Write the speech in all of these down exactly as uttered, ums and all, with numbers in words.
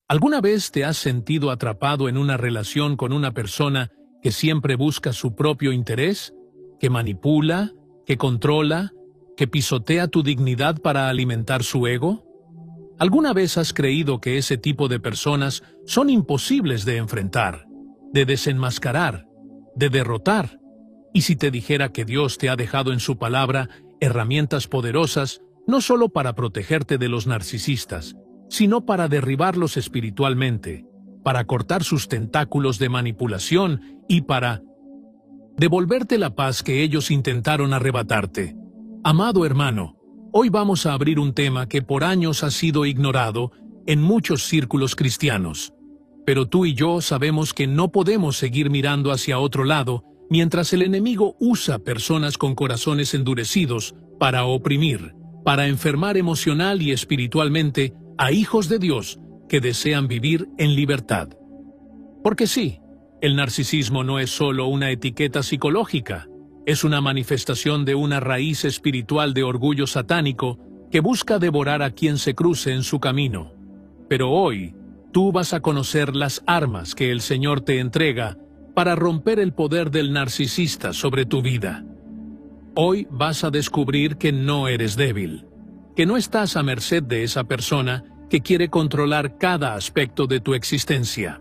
¿Alguna vez te has sentido atrapado en una relación con una persona que siempre busca su propio interés, que manipula, que controla, que pisotea tu dignidad para alimentar su ego? ¿Alguna vez has creído que ese tipo de personas son imposibles de enfrentar, de desenmascarar, de derrotar? Y si te dijera que Dios te ha dejado en su palabra herramientas poderosas, no solo para protegerte de los narcisistas, sino para derribarlos espiritualmente, para cortar sus tentáculos de manipulación y para devolverte la paz que ellos intentaron arrebatarte. Amado hermano, hoy vamos a abrir un tema que por años ha sido ignorado en muchos círculos cristianos. Pero tú y yo sabemos que no podemos seguir mirando hacia otro lado mientras el enemigo usa personas con corazones endurecidos para oprimir, para enfermar emocional y espiritualmente a hijos de Dios que desean vivir en libertad. Porque sí, el narcisismo no es solo una etiqueta psicológica, es una manifestación de una raíz espiritual de orgullo satánico que busca devorar a quien se cruce en su camino. Pero hoy, tú vas a conocer las armas que el Señor te entrega para romper el poder del narcisista sobre tu vida. Hoy vas a descubrir que no eres débil, que no estás a merced de esa persona que quiere controlar cada aspecto de tu existencia.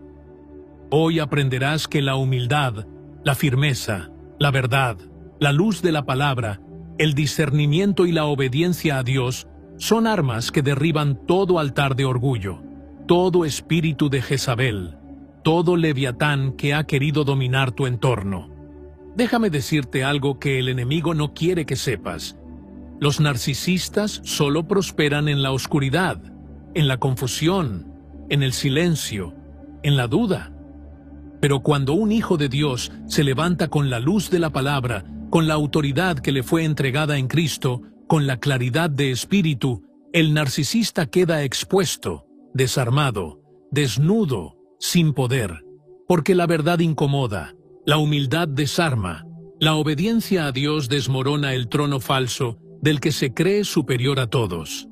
Hoy aprenderás que la humildad, la firmeza, la verdad, la luz de la palabra, el discernimiento y la obediencia a Dios son armas que derriban todo altar de orgullo, todo espíritu de Jezabel, todo leviatán que ha querido dominar tu entorno. Déjame decirte algo que el enemigo no quiere que sepas. Los narcisistas solo prosperan en la oscuridad, en la confusión, en el silencio, en la duda. Pero cuando un hijo de Dios se levanta con la luz de la palabra, con la autoridad que le fue entregada en Cristo, con la claridad de espíritu, el narcisista queda expuesto, desarmado, desnudo, sin poder. Porque la verdad incomoda, la humildad desarma, la obediencia a Dios desmorona el trono falso del que se cree superior a todos.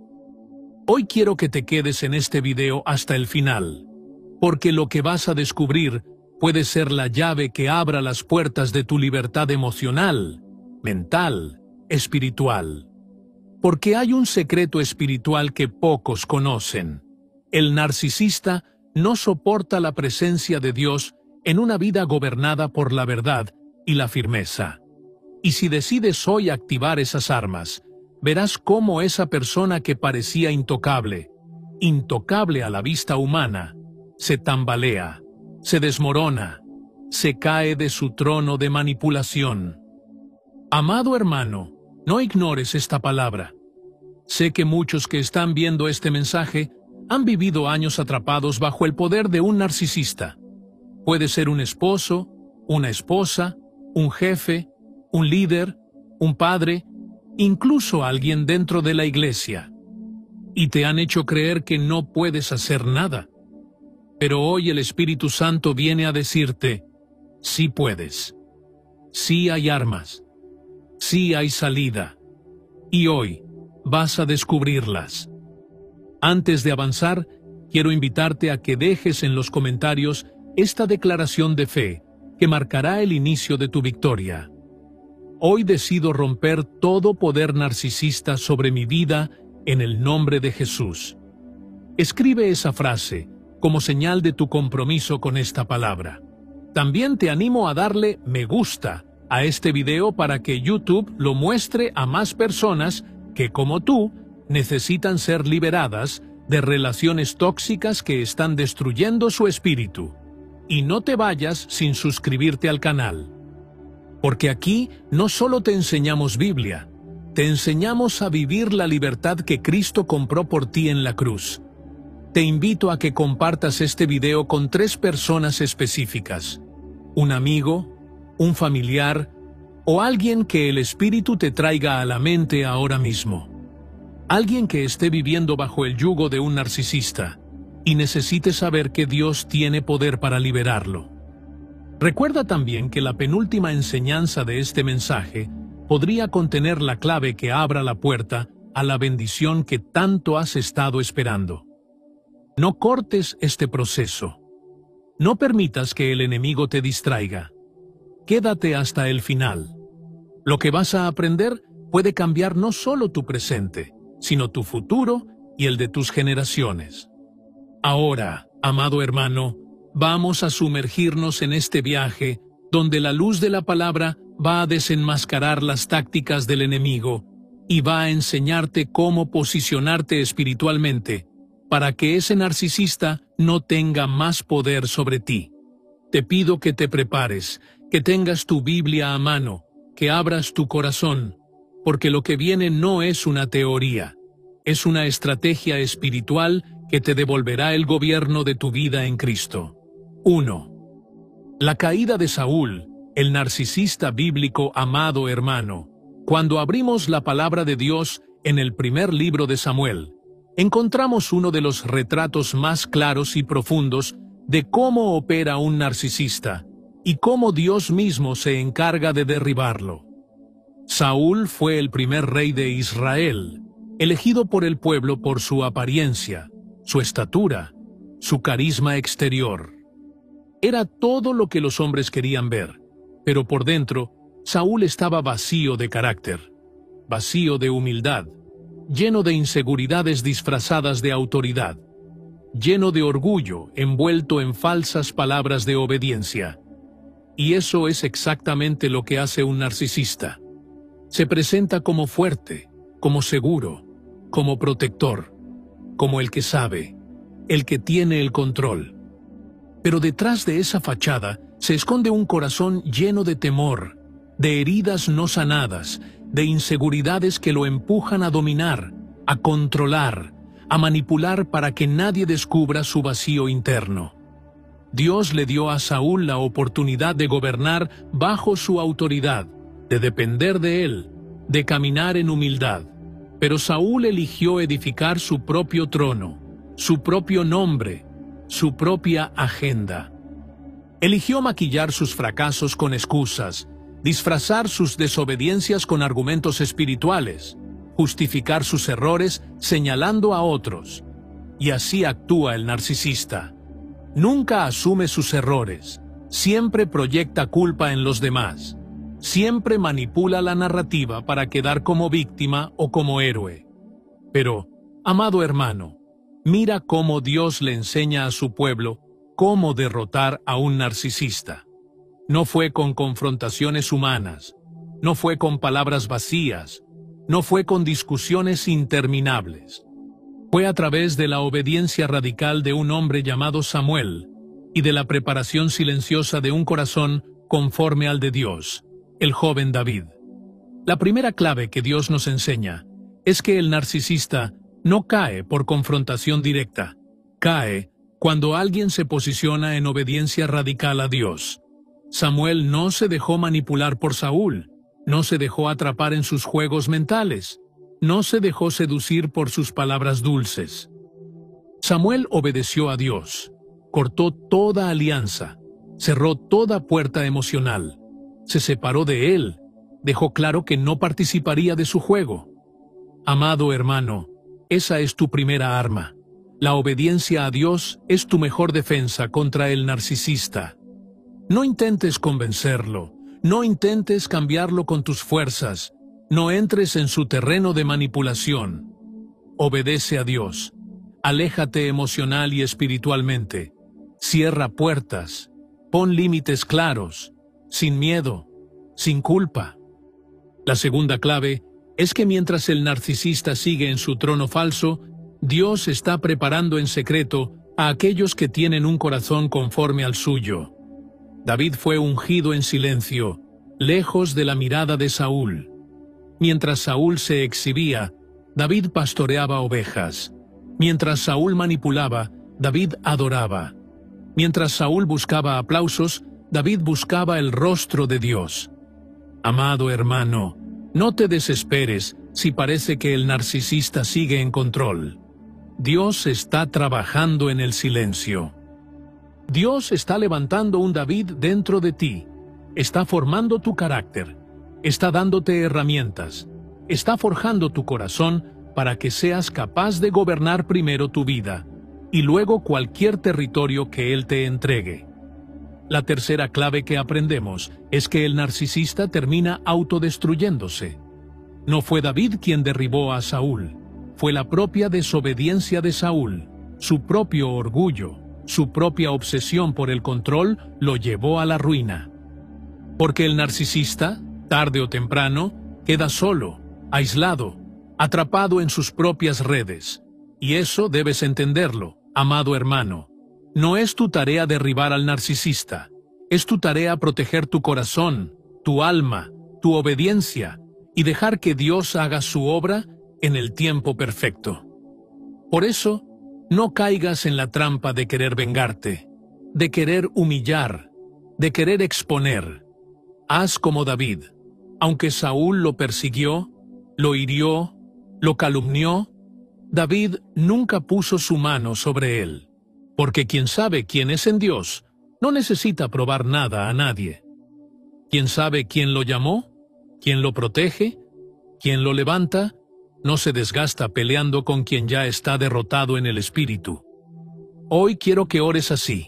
Hoy quiero que te quedes en este video hasta el final, porque lo que vas a descubrir puede ser la llave que abra las puertas de tu libertad emocional, mental, espiritual. Porque hay un secreto espiritual que pocos conocen. El narcisista no soporta la presencia de Dios en una vida gobernada por la verdad y la firmeza. Y si decides hoy activar esas armas, verás cómo esa persona que parecía intocable, intocable a la vista humana, se tambalea, se desmorona, se cae de su trono de manipulación. Amado hermano, no ignores esta palabra. Sé que muchos que están viendo este mensaje han vivido años atrapados bajo el poder de un narcisista. Puede ser un esposo, una esposa, un jefe, un líder, un padre, incluso alguien dentro de la iglesia. Y te han hecho creer que no puedes hacer nada. Pero hoy el Espíritu Santo viene a decirte, sí puedes. Sí hay armas. Sí hay salida. Y hoy vas a descubrirlas. Antes de avanzar, quiero invitarte a que dejes en los comentarios esta declaración de fe que marcará el inicio de tu victoria. Hoy decido romper todo poder narcisista sobre mi vida en el nombre de Jesús. Escribe esa frase como señal de tu compromiso con esta palabra. También te animo a darle me gusta a este video para que YouTube lo muestre a más personas que, como tú, necesitan ser liberadas de relaciones tóxicas que están destruyendo su espíritu. Y no te vayas sin suscribirte al canal. Porque aquí no solo te enseñamos Biblia, te enseñamos a vivir la libertad que Cristo compró por ti en la cruz. Te invito a que compartas este video con tres personas específicas: un amigo, un familiar o alguien que el Espíritu te traiga a la mente ahora mismo. Alguien que esté viviendo bajo el yugo de un narcisista y necesite saber que Dios tiene poder para liberarlo. Recuerda también que la penúltima enseñanza de este mensaje podría contener la clave que abra la puerta a la bendición que tanto has estado esperando. No cortes este proceso. No permitas que el enemigo te distraiga. Quédate hasta el final. Lo que vas a aprender puede cambiar no solo tu presente, sino tu futuro y el de tus generaciones. Ahora, amado hermano, vamos a sumergirnos en este viaje donde la luz de la palabra va a desenmascarar las tácticas del enemigo y va a enseñarte cómo posicionarte espiritualmente para que ese narcisista no tenga más poder sobre ti. Te pido que te prepares, que tengas tu Biblia a mano, que abras tu corazón, porque lo que viene no es una teoría, es una estrategia espiritual que te devolverá el gobierno de tu vida en Cristo. uno. La caída de Saúl, el narcisista bíblico amado hermano. Cuando abrimos la palabra de Dios en el primer libro de Samuel, encontramos uno de los retratos más claros y profundos de cómo opera un narcisista y cómo Dios mismo se encarga de derribarlo. Saúl fue el primer rey de Israel, elegido por el pueblo por su apariencia, su estatura, su carisma exterior. Era todo lo que los hombres querían ver, pero por dentro, Saúl estaba vacío de carácter, vacío de humildad, lleno de inseguridades disfrazadas de autoridad, lleno de orgullo envuelto en falsas palabras de obediencia. Y eso es exactamente lo que hace un narcisista. Se presenta como fuerte, como seguro, como protector, como el que sabe, el que tiene el control. Pero detrás de esa fachada se esconde un corazón lleno de temor, de heridas no sanadas, de inseguridades que lo empujan a dominar, a controlar, a manipular para que nadie descubra su vacío interno. Dios le dio a Saúl la oportunidad de gobernar bajo su autoridad, de depender de él, de caminar en humildad. Pero Saúl eligió edificar su propio trono, su propio nombre, su propia agenda. Eligió maquillar sus fracasos con excusas, disfrazar sus desobediencias con argumentos espirituales, justificar sus errores señalando a otros. Y así actúa el narcisista. Nunca asume sus errores, siempre proyecta culpa en los demás, siempre manipula la narrativa para quedar como víctima o como héroe. Pero, amado hermano, mira cómo Dios le enseña a su pueblo cómo derrotar a un narcisista. No fue con confrontaciones humanas, no fue con palabras vacías, no fue con discusiones interminables. Fue a través de la obediencia radical de un hombre llamado Samuel y de la preparación silenciosa de un corazón conforme al de Dios, el joven David. La primera clave que Dios nos enseña es que el narcisista no cae por confrontación directa, cae cuando alguien se posiciona en obediencia radical a Dios. Samuel no se dejó manipular por Saúl, no se dejó atrapar en sus juegos mentales, no se dejó seducir por sus palabras dulces. Samuel obedeció a Dios, cortó toda alianza, cerró toda puerta emocional, se separó de él, dejó claro que no participaría de su juego. Amado hermano, esa es tu primera arma. La obediencia a Dios es tu mejor defensa contra el narcisista. No intentes convencerlo, no intentes cambiarlo con tus fuerzas, no entres en su terreno de manipulación. Obedece a Dios, aléjate emocional y espiritualmente, cierra puertas, pon límites claros, sin miedo, sin culpa. La segunda clave es que mientras el narcisista sigue en su trono falso, Dios está preparando en secreto a aquellos que tienen un corazón conforme al suyo. David fue ungido en silencio, lejos de la mirada de Saúl. Mientras Saúl se exhibía, David pastoreaba ovejas. Mientras Saúl manipulaba, David adoraba. Mientras Saúl buscaba aplausos, David buscaba el rostro de Dios. Amado hermano, no te desesperes si parece que el narcisista sigue en control. Dios está trabajando en el silencio. Dios está levantando un David dentro de ti, está formando tu carácter, está dándote herramientas, está forjando tu corazón para que seas capaz de gobernar primero tu vida y luego cualquier territorio que él te entregue. La tercera clave que aprendemos es que el narcisista termina autodestruyéndose. No fue David quien derribó a Saúl, fue la propia desobediencia de Saúl, su propio orgullo, su propia obsesión por el control lo llevó a la ruina. Porque el narcisista, tarde o temprano, queda solo, aislado, atrapado en sus propias redes. Y eso debes entenderlo, amado hermano. No es tu tarea derribar al narcisista, es tu tarea proteger tu corazón, tu alma, tu obediencia, y dejar que Dios haga su obra en el tiempo perfecto. Por eso, no caigas en la trampa de querer vengarte, de querer humillar, de querer exponer. Haz como David. Aunque Saúl lo persiguió, lo hirió, lo calumnió, David nunca puso su mano sobre él, porque quien sabe quién es en Dios no necesita probar nada a nadie. Quien sabe quién lo llamó, quién lo protege, quién lo levanta, no se desgasta peleando con quien ya está derrotado en el espíritu. Hoy quiero que ores así.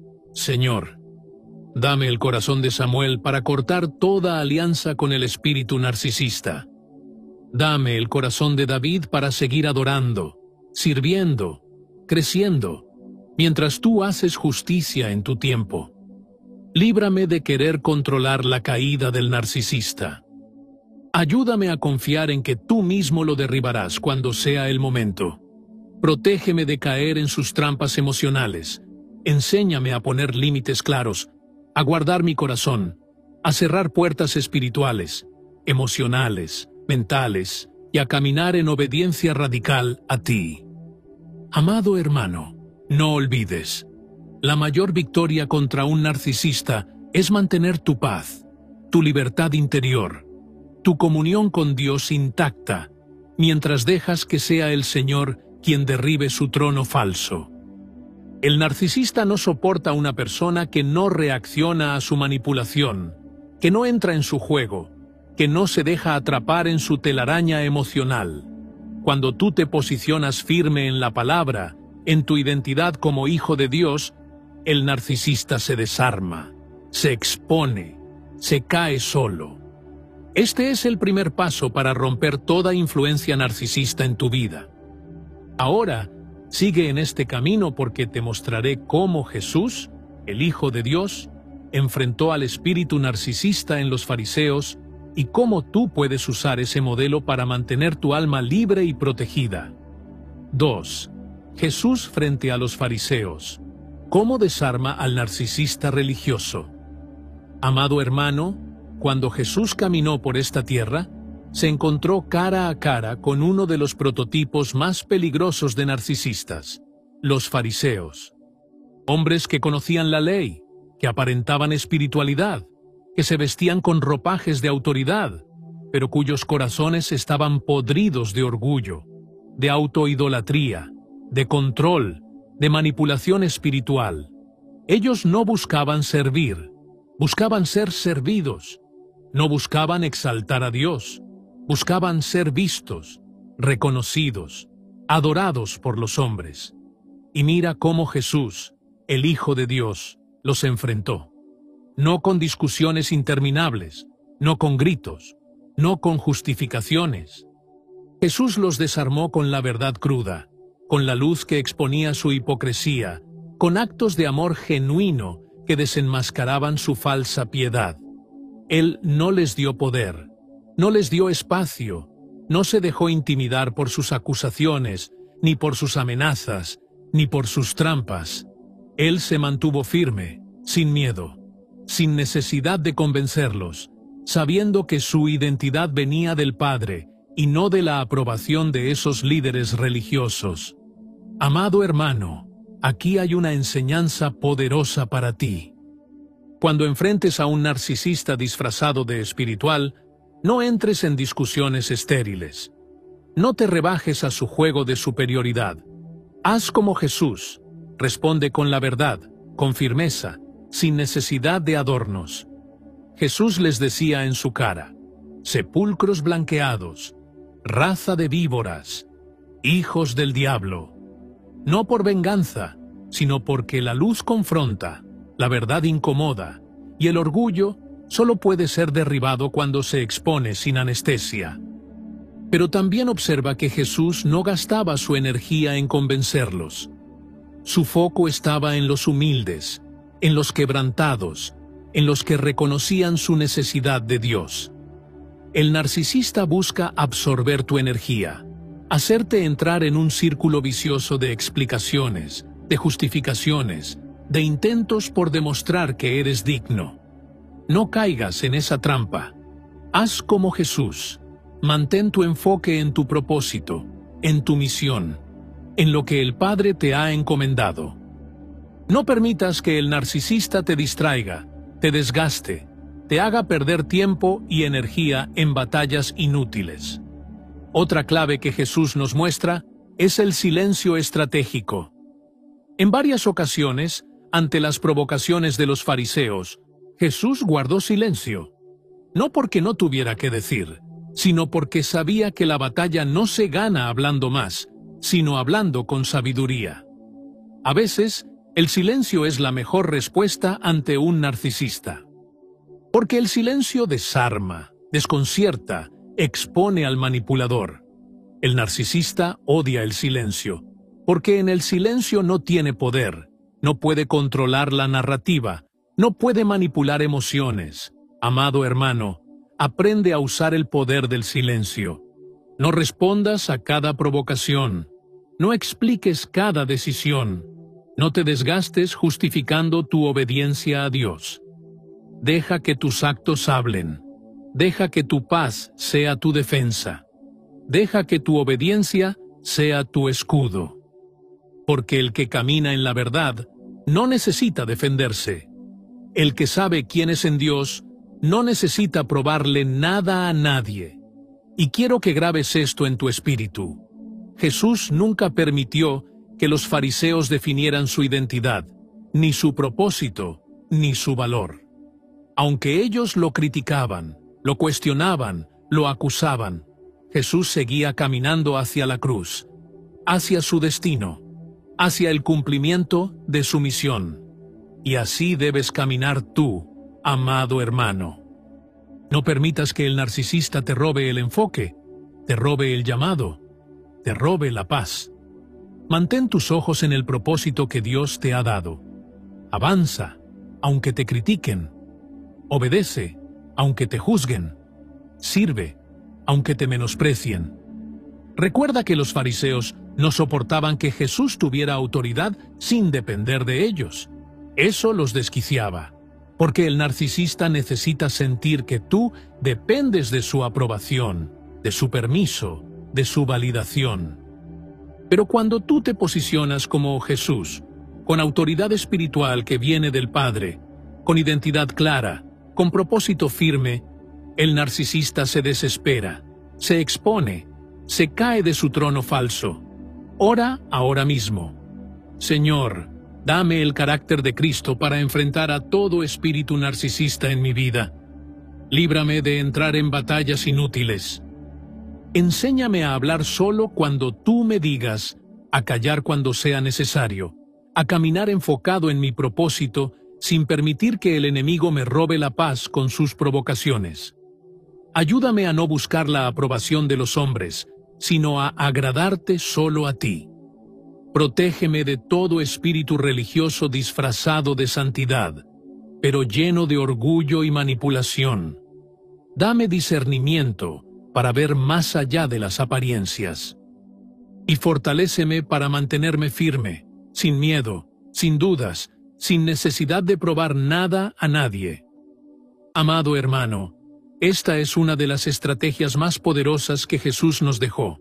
Señor, dame el corazón de Samuel para cortar toda alianza con el espíritu narcisista. Dame el corazón de David para seguir adorando, sirviendo, creciendo, mientras tú haces justicia en tu tiempo. Líbrame de querer controlar la caída del narcisista. Ayúdame a confiar en que tú mismo lo derribarás cuando sea el momento. Protégeme de caer en sus trampas emocionales. Enséñame a poner límites claros, a guardar mi corazón, a cerrar puertas espirituales, emocionales, mentales, y a caminar en obediencia radical a ti. Amado hermano, no olvides, la mayor victoria contra un narcisista es mantener tu paz, tu libertad interior, tu comunión con Dios intacta, mientras dejas que sea el Señor quien derribe su trono falso. El narcisista no soporta a una persona que no reacciona a su manipulación, que no entra en su juego, que no se deja atrapar en su telaraña emocional. Cuando tú te posicionas firme en la palabra, en tu identidad como hijo de Dios, el narcisista se desarma, se expone, se cae solo. Este es el primer paso para romper toda influencia narcisista en tu vida. Ahora, sigue en este camino porque te mostraré cómo Jesús, el Hijo de Dios, enfrentó al espíritu narcisista en los fariseos y cómo tú puedes usar ese modelo para mantener tu alma libre y protegida. dos. Jesús frente a los fariseos. ¿Cómo desarma al narcisista religioso? Amado hermano, cuando Jesús caminó por esta tierra, se encontró cara a cara con uno de los prototipos más peligrosos de narcisistas, los fariseos. Hombres que conocían la ley, que aparentaban espiritualidad, que se vestían con ropajes de autoridad, pero cuyos corazones estaban podridos de orgullo, de autoidolatría, de control, de manipulación espiritual. Ellos no buscaban servir, buscaban ser servidos, no buscaban exaltar a Dios, buscaban ser vistos, reconocidos, adorados por los hombres. Y mira cómo Jesús, el Hijo de Dios, los enfrentó. No con discusiones interminables, no con gritos, no con justificaciones. Jesús los desarmó con la verdad cruda, con la luz que exponía su hipocresía, con actos de amor genuino que desenmascaraban su falsa piedad. Él no les dio poder, no les dio espacio, no se dejó intimidar por sus acusaciones, ni por sus amenazas, ni por sus trampas. Él se mantuvo firme, sin miedo, sin necesidad de convencerlos, sabiendo que su identidad venía del Padre y no de la aprobación de esos líderes religiosos. Amado hermano, aquí hay una enseñanza poderosa para ti. Cuando enfrentes a un narcisista disfrazado de espiritual, no entres en discusiones estériles. No te rebajes a su juego de superioridad. Haz como Jesús, responde con la verdad, con firmeza, sin necesidad de adornos. Jesús les decía en su cara: sepulcros blanqueados, raza de víboras, hijos del diablo. no por venganza, sino porque la luz confronta, la verdad incomoda, y el orgullo solo puede ser derribado cuando se expone sin anestesia. Pero también observa que Jesús no gastaba su energía en convencerlos. Su foco estaba en los humildes, en los quebrantados, en los que reconocían su necesidad de Dios. El narcisista busca absorber tu energía, hacerte entrar en un círculo vicioso de explicaciones, de justificaciones, de intentos por demostrar que eres digno. No caigas en esa trampa. Haz como Jesús. Mantén tu enfoque en tu propósito, en tu misión, en lo que el Padre te ha encomendado. No permitas que el narcisista te distraiga, te desgaste, te haga perder tiempo y energía en batallas inútiles. Otra clave que Jesús nos muestra es el silencio estratégico. En varias ocasiones, ante las provocaciones de los fariseos, Jesús guardó silencio, no porque no tuviera que decir, sino porque sabía que la batalla no se gana hablando más, sino hablando con sabiduría. A veces, el silencio es la mejor respuesta ante un narcisista. Porque el silencio desarma, desconcierta, expone al manipulador. El narcisista odia el silencio, porque en el silencio no tiene poder, no puede controlar la narrativa, no puede manipular emociones. Amado hermano, aprende a usar el poder del silencio. No respondas a cada provocación. No expliques cada decisión. No te desgastes justificando tu obediencia a Dios. Deja que tus actos hablen. Deja que tu paz sea tu defensa. Deja que tu obediencia sea tu escudo. Porque el que camina en la verdad no necesita defenderse. El que sabe quién es en Dios no necesita probarle nada a nadie. Y quiero que grabes esto en tu espíritu. Jesús nunca permitió que los fariseos definieran su identidad, ni su propósito, ni su valor. Aunque ellos lo criticaban, lo cuestionaban, lo acusaban, Jesús seguía caminando hacia la cruz, hacia su destino, hacia el cumplimiento de su misión. Y así debes caminar tú, amado hermano. No permitas que el narcisista te robe el enfoque, te robe el llamado, te robe la paz. Mantén tus ojos en el propósito que Dios te ha dado. Avanza, aunque te critiquen. Obedece, aunque te juzguen. Sirve, aunque te menosprecien. Recuerda que los fariseos no soportaban que Jesús tuviera autoridad sin depender de ellos. Eso los desquiciaba, porque el narcisista necesita sentir que tú dependes de su aprobación, de su permiso, de su validación. Pero cuando tú te posicionas como Jesús, con autoridad espiritual que viene del Padre, con identidad clara, con propósito firme, el narcisista se desespera, se expone, se cae de su trono falso. Ora ahora mismo. Señor, dame el carácter de Cristo para enfrentar a todo espíritu narcisista en mi vida. Líbrame de entrar en batallas inútiles. Enséñame a hablar solo cuando tú me digas, a callar cuando sea necesario, a caminar enfocado en mi propósito sin permitir que el enemigo me robe la paz con sus provocaciones. Ayúdame a no buscar la aprobación de los hombres, sino a agradarte solo a ti. Protégeme de todo espíritu religioso disfrazado de santidad, pero lleno de orgullo y manipulación. Dame discernimiento para ver más allá de las apariencias. Y fortaléceme para mantenerme firme, sin miedo, sin dudas, sin necesidad de probar nada a nadie. Amado hermano, esta es una de las estrategias más poderosas que Jesús nos dejó.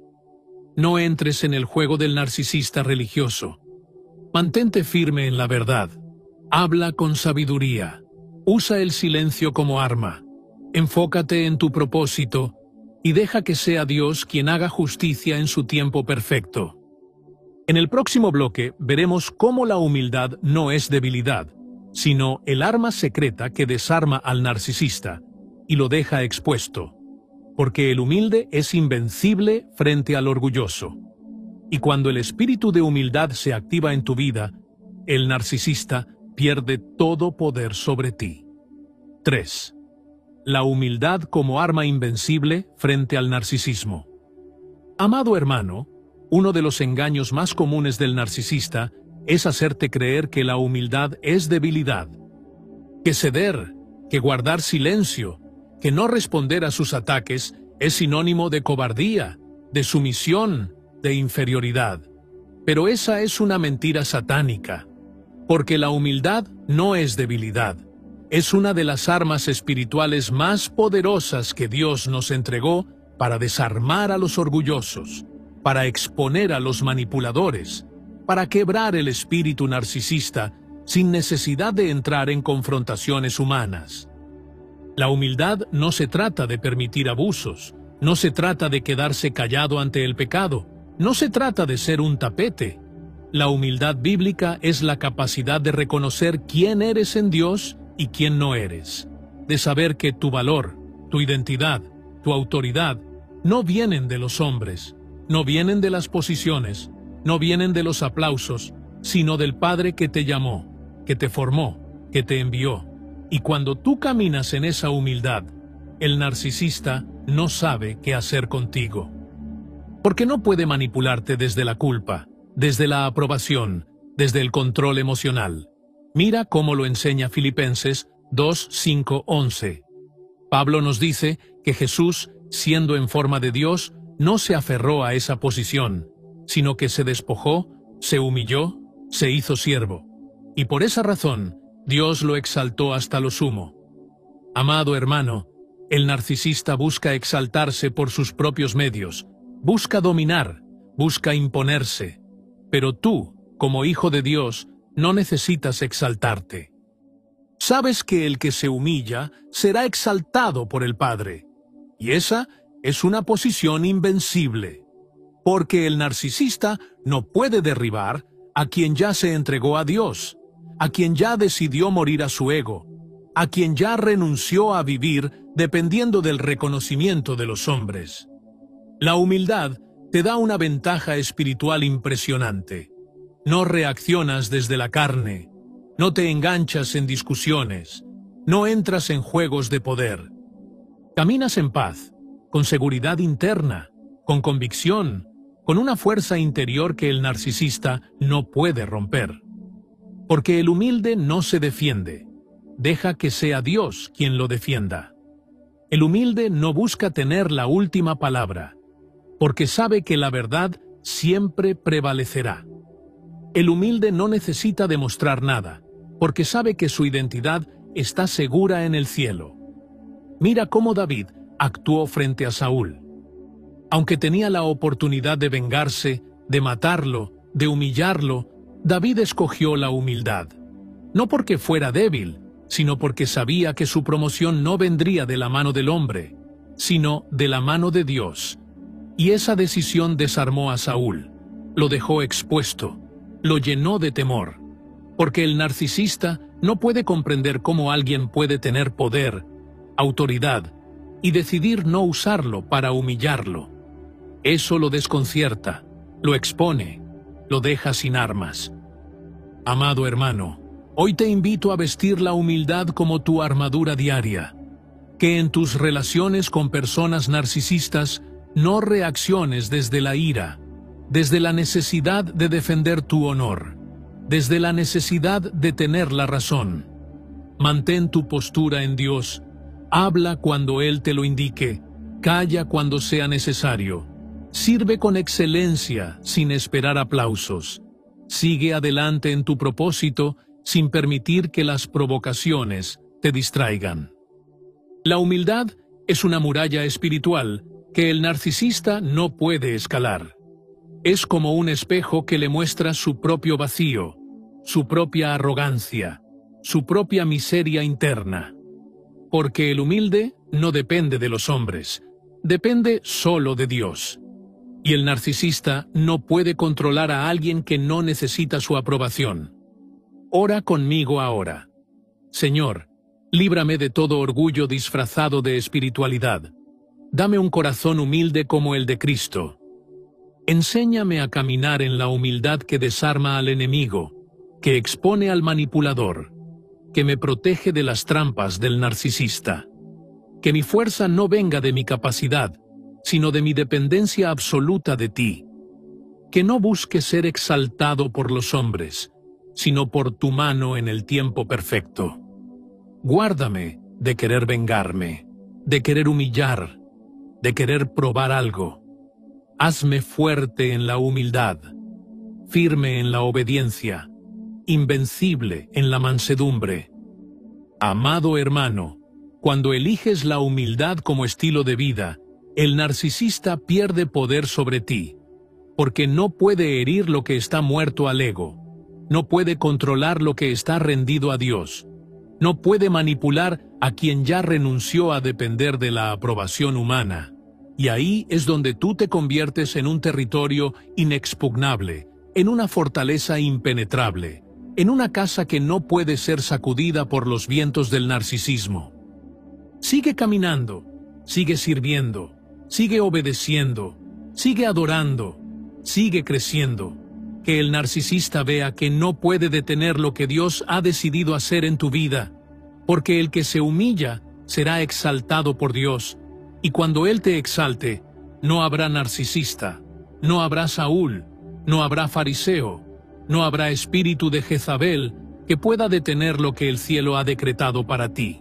No entres en el juego del narcisista religioso. Mantente firme en la verdad. Habla con sabiduría. Usa el silencio como arma. Enfócate en tu propósito y deja que sea Dios quien haga justicia en su tiempo perfecto. En el próximo bloque veremos cómo la humildad no es debilidad, sino el arma secreta que desarma al narcisista y lo deja expuesto, porque el humilde es invencible frente al orgulloso. Y cuando el espíritu de humildad se activa en tu vida, el narcisista pierde todo poder sobre ti. tres. La humildad como arma invencible frente al narcisismo. Amado hermano, uno de los engaños más comunes del narcisista es hacerte creer que la humildad es debilidad, que ceder, que guardar silencio, que no responder a sus ataques es sinónimo de cobardía, de sumisión, de inferioridad. Pero esa es una mentira satánica, porque la humildad no es debilidad. Es una de las armas espirituales más poderosas que Dios nos entregó para desarmar a los orgullosos, para exponer a los manipuladores, para quebrar el espíritu narcisista sin necesidad de entrar en confrontaciones humanas. La humildad no se trata de permitir abusos, no se trata de quedarse callado ante el pecado, no se trata de ser un tapete. La humildad bíblica es la capacidad de reconocer quién eres en Dios y quién no eres, de saber que tu valor, tu identidad, tu autoridad no vienen de los hombres, no vienen de las posiciones, no vienen de los aplausos, sino del Padre que te llamó, que te formó, que te envió. Y cuando tú caminas en esa humildad, el narcisista no sabe qué hacer contigo. Porque no puede manipularte desde la culpa, desde la aprobación, desde el control emocional. Mira cómo lo enseña Filipenses dos, cinco, once. Pablo nos dice que Jesús, siendo en forma de Dios, no se aferró a esa posición, sino que se despojó, se humilló, se hizo siervo. Y por esa razón, Dios lo exaltó hasta lo sumo. Amado hermano, el narcisista busca exaltarse por sus propios medios, busca dominar, busca imponerse. Pero tú, como hijo de Dios, no necesitas exaltarte. Sabes que el que se humilla será exaltado por el Padre, y esa es una posición invencible, porque el narcisista no puede derribar a quien ya se entregó a Dios, a quien ya decidió morir a su ego, a quien ya renunció a vivir dependiendo del reconocimiento de los hombres. La humildad te da una ventaja espiritual impresionante. No reaccionas desde la carne, no te enganchas en discusiones, no entras en juegos de poder. Caminas en paz, con seguridad interna, con convicción, con una fuerza interior que el narcisista no puede romper. Porque el humilde no se defiende, deja que sea Dios quien lo defienda. El humilde no busca tener la última palabra, porque sabe que la verdad siempre prevalecerá. El humilde no necesita demostrar nada, porque sabe que su identidad está segura en el cielo. Mira cómo David actuó frente a Saúl. Aunque tenía la oportunidad de vengarse, de matarlo, de humillarlo, David escogió la humildad. No porque fuera débil, sino porque sabía que su promoción no vendría de la mano del hombre, sino de la mano de Dios. Y esa decisión desarmó a Saúl, lo dejó expuesto, lo llenó de temor, porque el narcisista no puede comprender cómo alguien puede tener poder, autoridad, y decidir no usarlo para humillarlo. Eso lo desconcierta, lo expone, lo deja sin armas. Amado hermano, hoy te invito a vestir la humildad como tu armadura diaria, que en tus relaciones con personas narcisistas no reacciones desde la ira, desde la necesidad de defender tu honor, desde la necesidad de tener la razón. Mantén tu postura en Dios, habla cuando Él te lo indique, calla cuando sea necesario, sirve con excelencia sin esperar aplausos, sigue adelante en tu propósito sin permitir que las provocaciones te distraigan. La humildad es una muralla espiritual que el narcisista no puede escalar. Es como un espejo que le muestra su propio vacío, su propia arrogancia, su propia miseria interna. Porque el humilde no depende de los hombres, depende solo de Dios. Y el narcisista no puede controlar a alguien que no necesita su aprobación. Ora conmigo ahora. Señor, líbrame de todo orgullo disfrazado de espiritualidad. Dame un corazón humilde como el de Cristo. Enséñame a caminar en la humildad que desarma al enemigo, que expone al manipulador, que me protege de las trampas del narcisista. Que mi fuerza no venga de mi capacidad, sino de mi dependencia absoluta de ti. Que no busque ser exaltado por los hombres, sino por tu mano en el tiempo perfecto. Guárdame de querer vengarme, de querer humillar, de querer probar algo. Hazme fuerte en la humildad, firme en la obediencia, invencible en la mansedumbre. Amado hermano, cuando eliges la humildad como estilo de vida, el narcisista pierde poder sobre ti, porque no puede herir lo que está muerto al ego, no puede controlar lo que está rendido a Dios, no puede manipular a quien ya renunció a depender de la aprobación humana. Y ahí es donde tú te conviertes en un territorio inexpugnable, en una fortaleza impenetrable, en una casa que no puede ser sacudida por los vientos del narcisismo. Sigue caminando, sigue sirviendo, sigue obedeciendo, sigue adorando, sigue creciendo. Que el narcisista vea que no puede detener lo que Dios ha decidido hacer en tu vida, porque el que se humilla será exaltado por Dios. Y cuando Él te exalte, no habrá narcisista, no habrá Saúl, no habrá fariseo, no habrá espíritu de Jezabel que pueda detener lo que el cielo ha decretado para ti.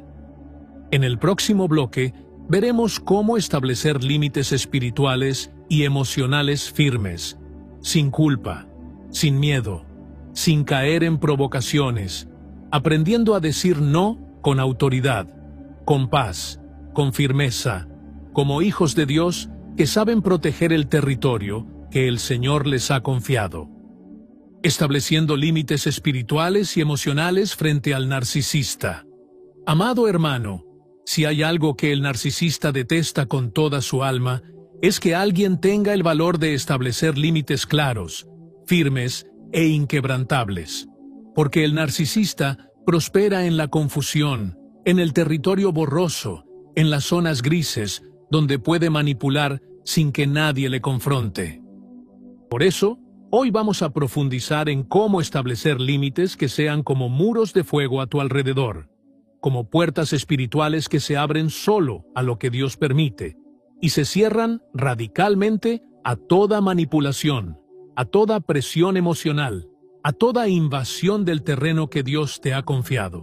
En el próximo bloque, veremos cómo establecer límites espirituales y emocionales firmes, sin culpa, sin miedo, sin caer en provocaciones, aprendiendo a decir no con autoridad, con paz, con firmeza, como hijos de Dios que saben proteger el territorio que el Señor les ha confiado. Estableciendo límites espirituales y emocionales frente al narcisista. Amado hermano, si hay algo que el narcisista detesta con toda su alma, es que alguien tenga el valor de establecer límites claros, firmes e inquebrantables. Porque el narcisista prospera en la confusión, en el territorio borroso, en las zonas grises, donde puede manipular sin que nadie le confronte. Por eso, hoy vamos a profundizar en cómo establecer límites que sean como muros de fuego a tu alrededor, como puertas espirituales que se abren solo a lo que Dios permite, y se cierran radicalmente a toda manipulación, a toda presión emocional, a toda invasión del terreno que Dios te ha confiado.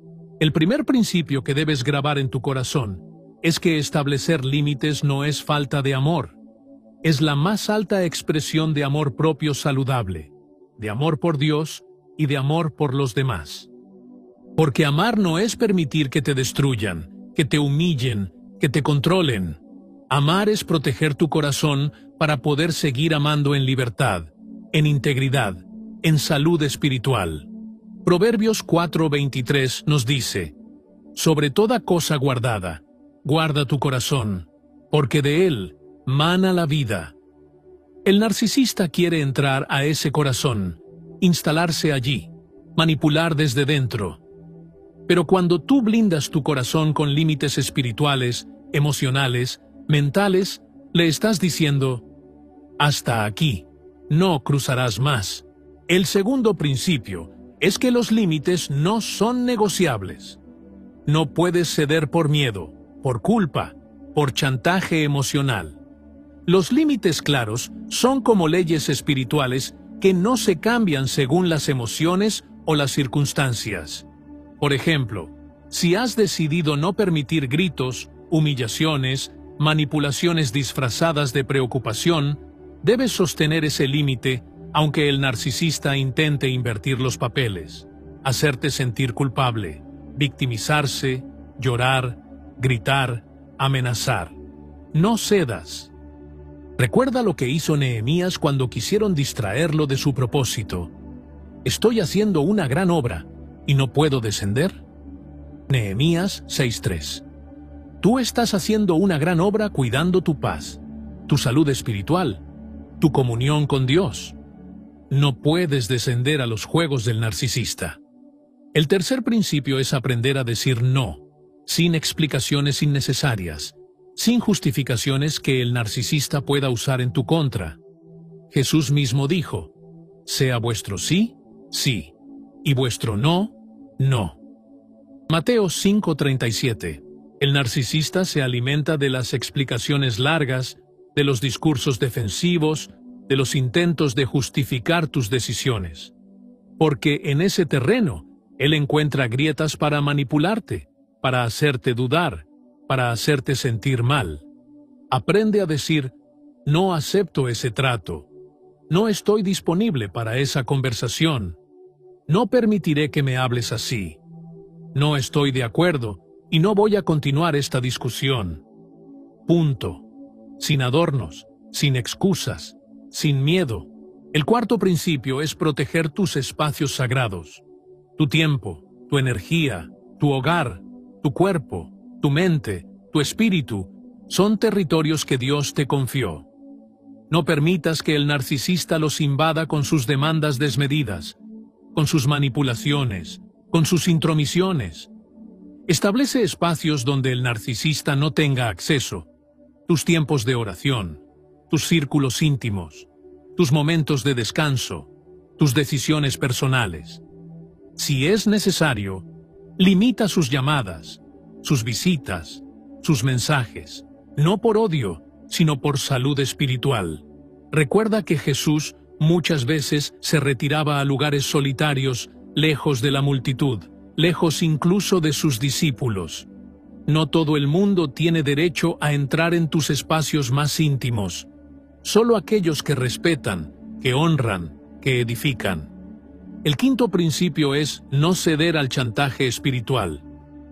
El primer principio que debes grabar en tu corazón es que establecer límites no es falta de amor. Es la más alta expresión de amor propio saludable, de amor por Dios y de amor por los demás. Porque amar no es permitir que te destruyan, que te humillen, que te controlen. Amar es proteger tu corazón para poder seguir amando en libertad, en integridad, en salud espiritual. Proverbios cuatro veintitrés nos dice: sobre toda cosa guardada, guarda tu corazón, porque de él mana la vida. El narcisista quiere entrar a ese corazón, instalarse allí, manipular desde dentro. Pero cuando tú blindas tu corazón con límites espirituales, emocionales, mentales, le estás diciendo: hasta aquí, no cruzarás más. El segundo principio es que los límites no son negociables. No puedes ceder por miedo, por culpa, por chantaje emocional. Los límites claros son como leyes espirituales que no se cambian según las emociones o las circunstancias. Por ejemplo, si has decidido no permitir gritos, humillaciones, manipulaciones disfrazadas de preocupación, debes sostener ese límite aunque el narcisista intente invertir los papeles, hacerte sentir culpable, victimizarse, llorar, gritar, amenazar. No cedas. Recuerda lo que hizo Nehemías cuando quisieron distraerlo de su propósito. ¿Estoy haciendo una gran obra y no puedo descender? Nehemías seis tres. Tú estás haciendo una gran obra cuidando tu paz, tu salud espiritual, tu comunión con Dios. No puedes descender a los juegos del narcisista. El tercer principio es aprender a decir no, sin explicaciones innecesarias, sin justificaciones que el narcisista pueda usar en tu contra. Jesús mismo dijo, sea vuestro sí, sí, y vuestro no, no. Mateo cinco treinta y siete. El narcisista se alimenta de las explicaciones largas, de los discursos defensivos, de los intentos de justificar tus decisiones. Porque en ese terreno, él encuentra grietas para manipularte, para hacerte dudar, para hacerte sentir mal. Aprende a decir, no acepto ese trato. No estoy disponible para esa conversación. No permitiré que me hables así. No estoy de acuerdo y no voy a continuar esta discusión. Punto. Sin adornos, sin excusas, sin miedo. El cuarto principio es proteger tus espacios sagrados. Tu tiempo, tu energía, tu hogar, tu cuerpo, tu mente, tu espíritu, son territorios que Dios te confió. No permitas que el narcisista los invada con sus demandas desmedidas, con sus manipulaciones, con sus intromisiones. Establece espacios donde el narcisista no tenga acceso. Tus tiempos de oración, tus círculos íntimos, tus momentos de descanso, tus decisiones personales. Si es necesario, limita sus llamadas, sus visitas, sus mensajes, no por odio, sino por salud espiritual. Recuerda que Jesús muchas veces se retiraba a lugares solitarios, lejos de la multitud, lejos incluso de sus discípulos. No todo el mundo tiene derecho a entrar en tus espacios más íntimos. Solo aquellos que respetan, que honran, que edifican. El quinto principio es no ceder al chantaje espiritual.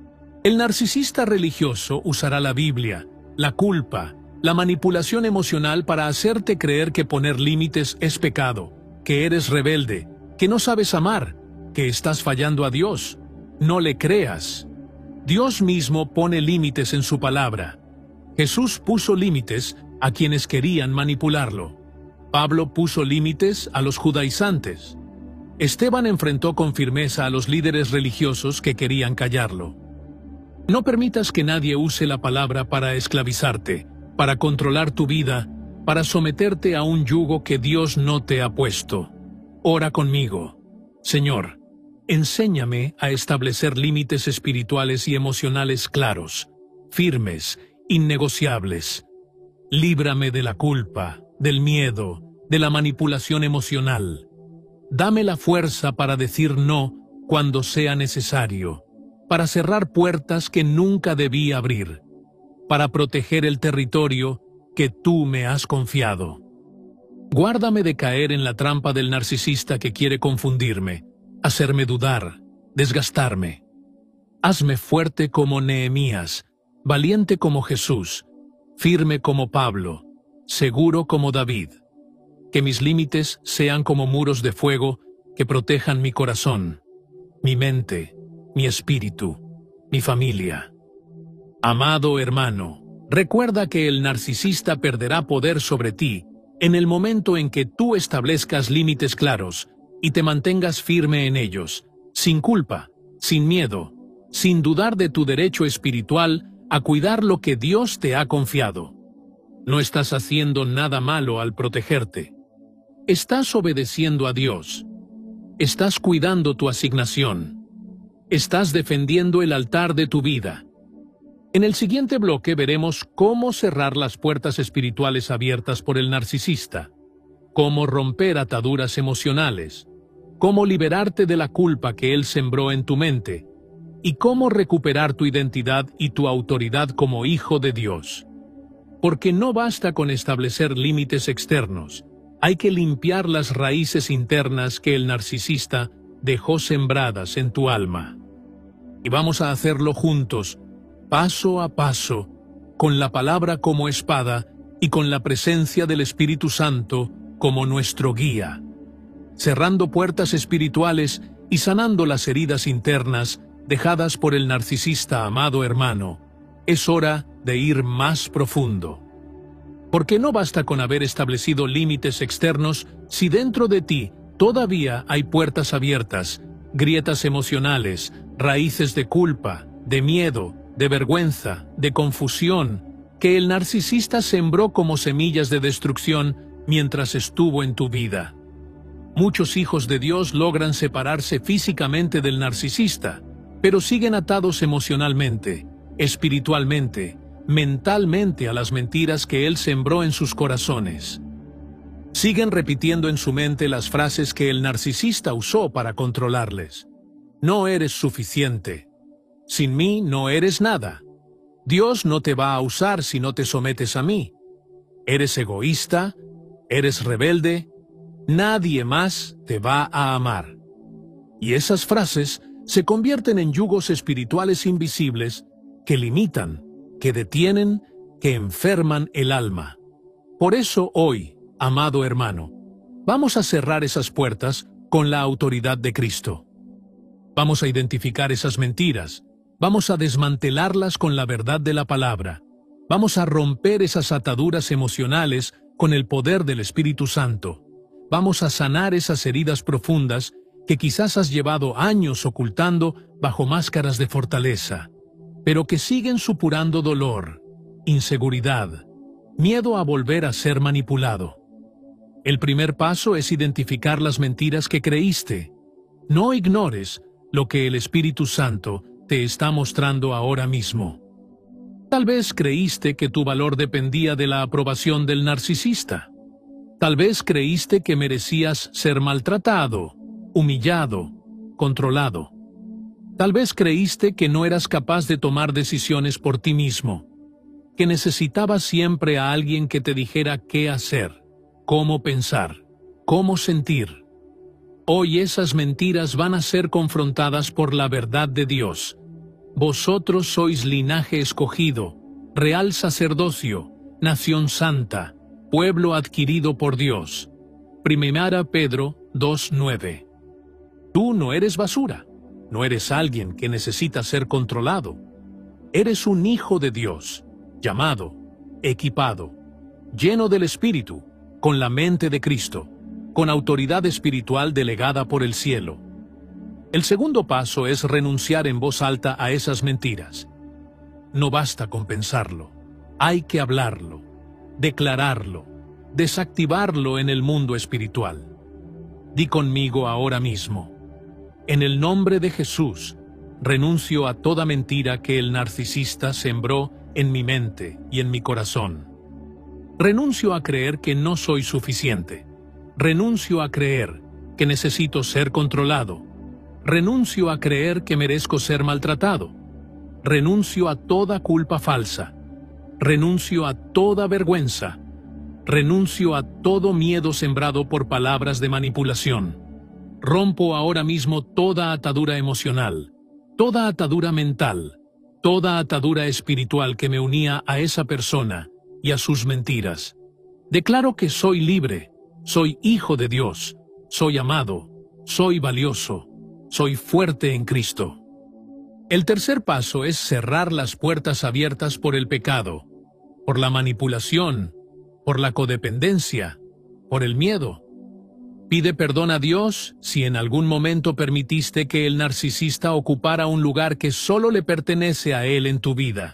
El narcisista religioso usará la Biblia, la culpa, la manipulación emocional para hacerte creer que poner límites es pecado, que eres rebelde, que no sabes amar, que estás fallando a Dios. No le creas. Dios mismo pone límites en su palabra. Jesús puso límites a quienes querían manipularlo. Pablo puso límites a los judaizantes. Esteban enfrentó con firmeza a los líderes religiosos que querían callarlo. No permitas que nadie use la palabra para esclavizarte, para controlar tu vida, para someterte a un yugo que Dios no te ha puesto. Ora conmigo. Señor, enséñame a establecer límites espirituales y emocionales claros, firmes, innegociables. Líbrame de la culpa, del miedo, de la manipulación emocional. Dame la fuerza para decir no cuando sea necesario, para cerrar puertas que nunca debí abrir, para proteger el territorio que tú me has confiado. Guárdame de caer en la trampa del narcisista que quiere confundirme, hacerme dudar, desgastarme. Hazme fuerte como Nehemías, valiente como Jesús, firme como Pablo, seguro como David. Que mis límites sean como muros de fuego que protejan mi corazón, mi mente, mi espíritu, mi familia. Amado hermano, recuerda que el narcisista perderá poder sobre ti en el momento en que tú establezcas límites claros y te mantengas firme en ellos, sin culpa, sin miedo, sin dudar de tu derecho espiritual a cuidar lo que Dios te ha confiado. No estás haciendo nada malo al protegerte. Estás obedeciendo a Dios. Estás cuidando tu asignación. Estás defendiendo el altar de tu vida. En el siguiente bloque veremos cómo cerrar las puertas espirituales abiertas por el narcisista, cómo romper ataduras emocionales, cómo liberarte de la culpa que él sembró en tu mente, y cómo recuperar tu identidad y tu autoridad como hijo de Dios. Porque no basta con establecer límites externos, hay que limpiar las raíces internas que el narcisista dejó sembradas en tu alma. Y vamos a hacerlo juntos, paso a paso, con la palabra como espada y con la presencia del Espíritu Santo como nuestro guía, cerrando puertas espirituales y sanando las heridas internas dejadas por el narcisista. Amado hermano, es hora de ir más profundo. Porque no basta con haber establecido límites externos si dentro de ti todavía hay puertas abiertas, grietas emocionales, raíces de culpa, de miedo, de vergüenza, de confusión, que el narcisista sembró como semillas de destrucción mientras estuvo en tu vida. Muchos hijos de Dios logran separarse físicamente del narcisista, pero siguen atados emocionalmente, espiritualmente, mentalmente a las mentiras que él sembró en sus corazones. Siguen repitiendo en su mente las frases que el narcisista usó para controlarles. No eres suficiente. Sin mí no eres nada. Dios no te va a usar si no te sometes a mí. Eres egoísta, eres rebelde, nadie más te va a amar. Y esas frases se convierten en yugos espirituales invisibles que limitan, que detienen, que enferman el alma. Por eso hoy, amado hermano, vamos a cerrar esas puertas con la autoridad de Cristo. Vamos a identificar esas mentiras, vamos a desmantelarlas con la verdad de la palabra, vamos a romper esas ataduras emocionales con el poder del Espíritu Santo, vamos a sanar esas heridas profundas que quizás has llevado años ocultando bajo máscaras de fortaleza, pero que siguen supurando dolor, inseguridad, miedo a volver a ser manipulado. El primer paso es identificar las mentiras que creíste. No ignores lo que el Espíritu Santo te está mostrando ahora mismo. Tal vez creíste que tu valor dependía de la aprobación del narcisista. Tal vez creíste que merecías ser maltratado, humillado, controlado. Tal vez creíste que no eras capaz de tomar decisiones por ti mismo, que necesitabas siempre a alguien que te dijera qué hacer, cómo pensar, cómo sentir. Hoy esas mentiras van a ser confrontadas por la verdad de Dios. Vosotros sois linaje escogido, real sacerdocio, nación santa, pueblo adquirido por Dios. Primera Pedro dos nueve. Tú no eres basura, no eres alguien que necesita ser controlado. Eres un hijo de Dios, llamado, equipado, lleno del Espíritu, con la mente de Cristo, con autoridad espiritual delegada por el cielo. El segundo paso es renunciar en voz alta a esas mentiras. No basta con pensarlo, hay que hablarlo, declararlo, desactivarlo en el mundo espiritual. Di conmigo ahora mismo: en el nombre de Jesús, renuncio a toda mentira que el narcisista sembró en mi mente y en mi corazón. Renuncio a creer que no soy suficiente. Renuncio a creer que necesito ser controlado. Renuncio a creer que merezco ser maltratado. Renuncio a toda culpa falsa. Renuncio a toda vergüenza. Renuncio a todo miedo sembrado por palabras de manipulación. Rompo ahora mismo toda atadura emocional, toda atadura mental, toda atadura espiritual que me unía a esa persona y a sus mentiras. Declaro que soy libre, soy hijo de Dios, soy amado, soy valioso, soy fuerte en Cristo. El tercer paso es cerrar las puertas abiertas por el pecado, por la manipulación, por la codependencia, por el miedo. Pide perdón a Dios si en algún momento permitiste que el narcisista ocupara un lugar que solo le pertenece a él en tu vida.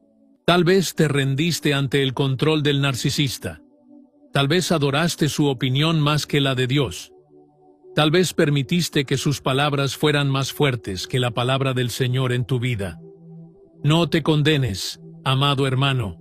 Tal vez te rendiste ante el control del narcisista. Tal vez adoraste su opinión más que la de Dios. Tal vez permitiste que sus palabras fueran más fuertes que la palabra del Señor en tu vida. No te condenes, amado hermano.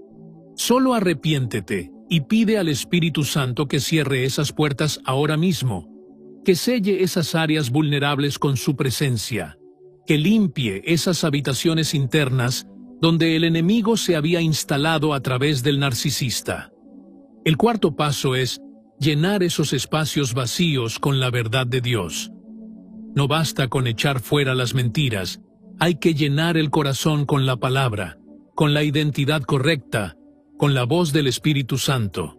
Solo arrepiéntete y pide al Espíritu Santo que cierre esas puertas ahora mismo, que selle esas áreas vulnerables con su presencia, que limpie esas habitaciones internas donde el enemigo se había instalado a través del narcisista. El cuarto paso es llenar esos espacios vacíos con la verdad de Dios. No basta con echar fuera las mentiras, hay que llenar el corazón con la palabra, con la identidad correcta, con la voz del Espíritu Santo.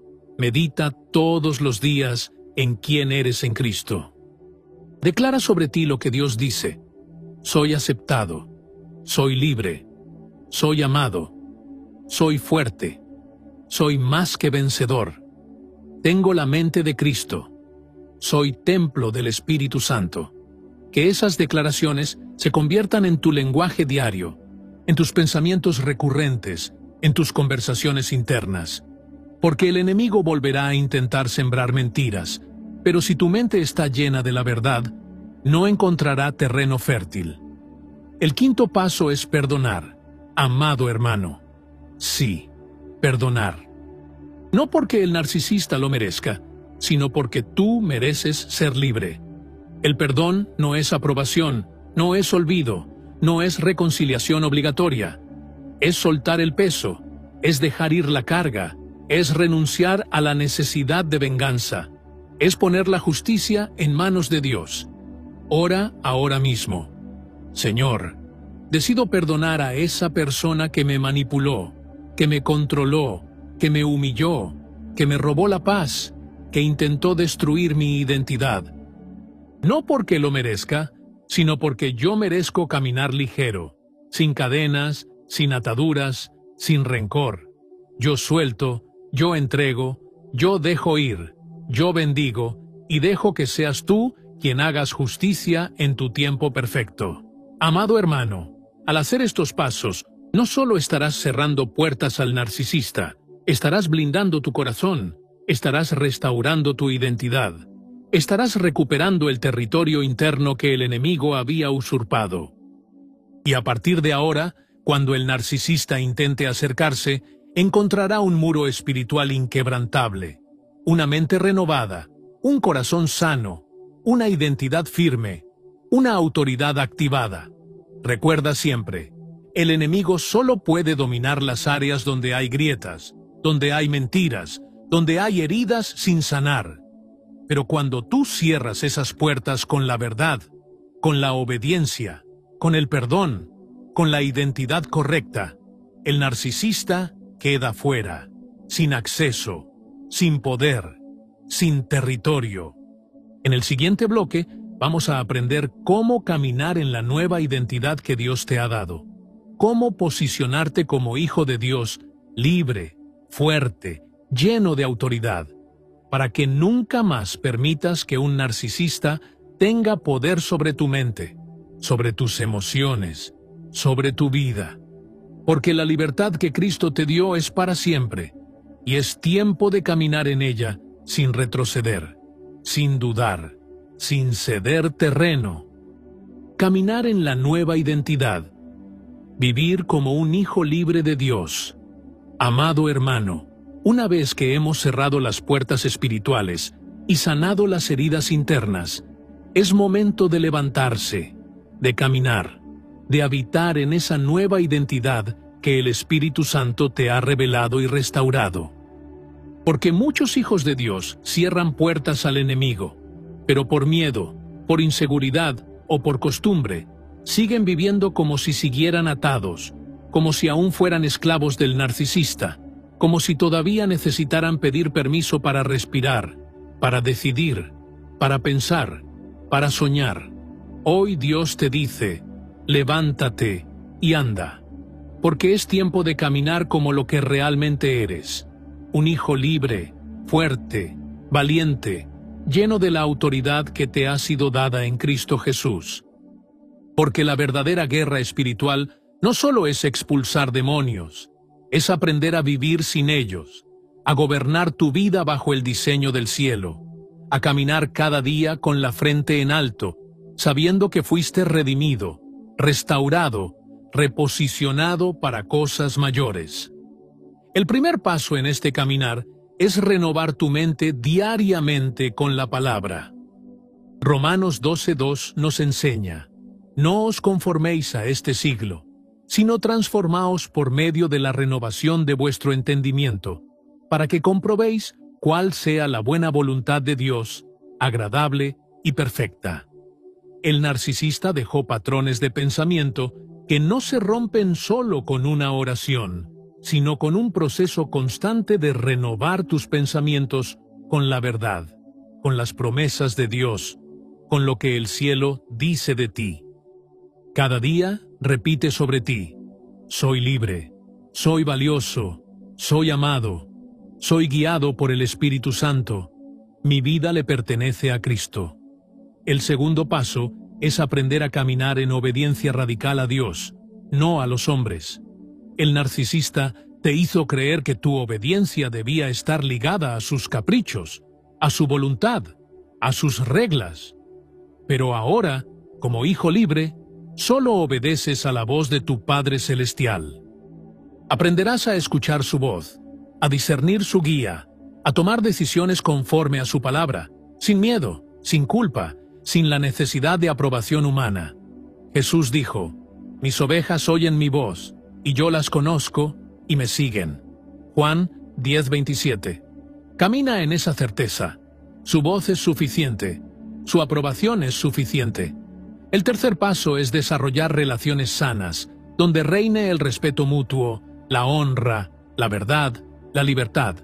Medita todos los días en quién eres en Cristo. Declara sobre ti lo que Dios dice. Soy aceptado, soy libre, soy amado, soy fuerte, soy más que vencedor. Tengo la mente de Cristo, soy templo del Espíritu Santo. Que esas declaraciones se conviertan en tu lenguaje diario, en tus pensamientos recurrentes, en tus conversaciones internas. Porque el enemigo volverá a intentar sembrar mentiras, pero si tu mente está llena de la verdad, no encontrará terreno fértil. El quinto paso es perdonar, amado hermano. Sí, perdonar. No porque el narcisista lo merezca, sino porque tú mereces ser libre. El perdón no es aprobación, no es olvido, no es reconciliación obligatoria. Es soltar el peso, es dejar ir la carga, es renunciar a la necesidad de venganza, es poner la justicia en manos de Dios. Ora ahora mismo. Señor, decido perdonar a esa persona que me manipuló, que me controló, que me humilló, que me robó la paz, que intentó destruir mi identidad. No porque lo merezca, sino porque yo merezco caminar ligero, sin cadenas, sin ataduras, sin rencor. Yo suelto, yo entrego, yo dejo ir, yo bendigo, y dejo que seas tú quien hagas justicia en tu tiempo perfecto. Amado hermano, al hacer estos pasos, no solo estarás cerrando puertas al narcisista, estarás blindando tu corazón, estarás restaurando tu identidad, estarás recuperando el territorio interno que el enemigo había usurpado. Y a partir de ahora, cuando el narcisista intente acercarse, encontrará un muro espiritual inquebrantable, una mente renovada, un corazón sano, una identidad firme, una autoridad activada. Recuerda siempre, el enemigo solo puede dominar las áreas donde hay grietas, donde hay mentiras, donde hay heridas sin sanar. Pero cuando tú cierras esas puertas con la verdad, con la obediencia, con el perdón, con la identidad correcta, el narcisista queda fuera, sin acceso, sin poder, sin territorio. En el siguiente bloque vamos a aprender cómo caminar en la nueva identidad que Dios te ha dado, cómo posicionarte como hijo de Dios, libre, fuerte, lleno de autoridad, para que nunca más permitas que un narcisista tenga poder sobre tu mente, sobre tus emociones, sobre tu vida. Porque la libertad que Cristo te dio es para siempre, y es tiempo de caminar en ella sin retroceder, sin dudar, sin ceder terreno. Caminar en la nueva identidad. Vivir como un hijo libre de Dios. Amado hermano, una vez que hemos cerrado las puertas espirituales y sanado las heridas internas, es momento de levantarse, de caminar, de habitar en esa nueva identidad que el Espíritu Santo te ha revelado y restaurado. Porque muchos hijos de Dios cierran puertas al enemigo, pero por miedo, por inseguridad o por costumbre, siguen viviendo como si siguieran atados, como si aún fueran esclavos del narcisista, como si todavía necesitaran pedir permiso para respirar, para decidir, para pensar, para soñar. Hoy Dios te dice, levántate y anda, porque es tiempo de caminar como lo que realmente eres, un hijo libre, fuerte, valiente, lleno de la autoridad que te ha sido dada en Cristo Jesús. Porque la verdadera guerra espiritual no solo es expulsar demonios, es aprender a vivir sin ellos, a gobernar tu vida bajo el diseño del cielo, a caminar cada día con la frente en alto, sabiendo que fuiste redimido, restaurado, reposicionado para cosas mayores. El primer paso en este caminar es renovar tu mente diariamente con la palabra. Romanos doce dos nos enseña, no os conforméis a este siglo, sino transformaos por medio de la renovación de vuestro entendimiento, para que comprobéis cuál sea la buena voluntad de Dios, agradable y perfecta. El narcisista dejó patrones de pensamiento que no se rompen solo con una oración, sino con un proceso constante de renovar tus pensamientos con la verdad, con las promesas de Dios, con lo que el cielo dice de ti. Cada día repite sobre ti, soy libre, soy valioso, soy amado, soy guiado por el Espíritu Santo, mi vida le pertenece a Cristo. El segundo paso es aprender a caminar en obediencia radical a Dios, no a los hombres. El narcisista Te hizo creer que tu obediencia debía estar ligada a sus caprichos, a su voluntad, a sus reglas. Pero ahora, como hijo libre, solo obedeces a la voz de tu Padre Celestial. Aprenderás a escuchar su voz, a discernir su guía, a tomar decisiones conforme a su palabra, sin miedo, sin culpa, sin la necesidad de aprobación humana. Jesús dijo: «Mis ovejas oyen mi voz, y yo las conozco, y me siguen». Juan diez veintisiete. Camina en esa certeza. Su voz es suficiente. Su aprobación es suficiente. El tercer paso es desarrollar relaciones sanas, donde reine el respeto mutuo, la honra, la verdad, la libertad.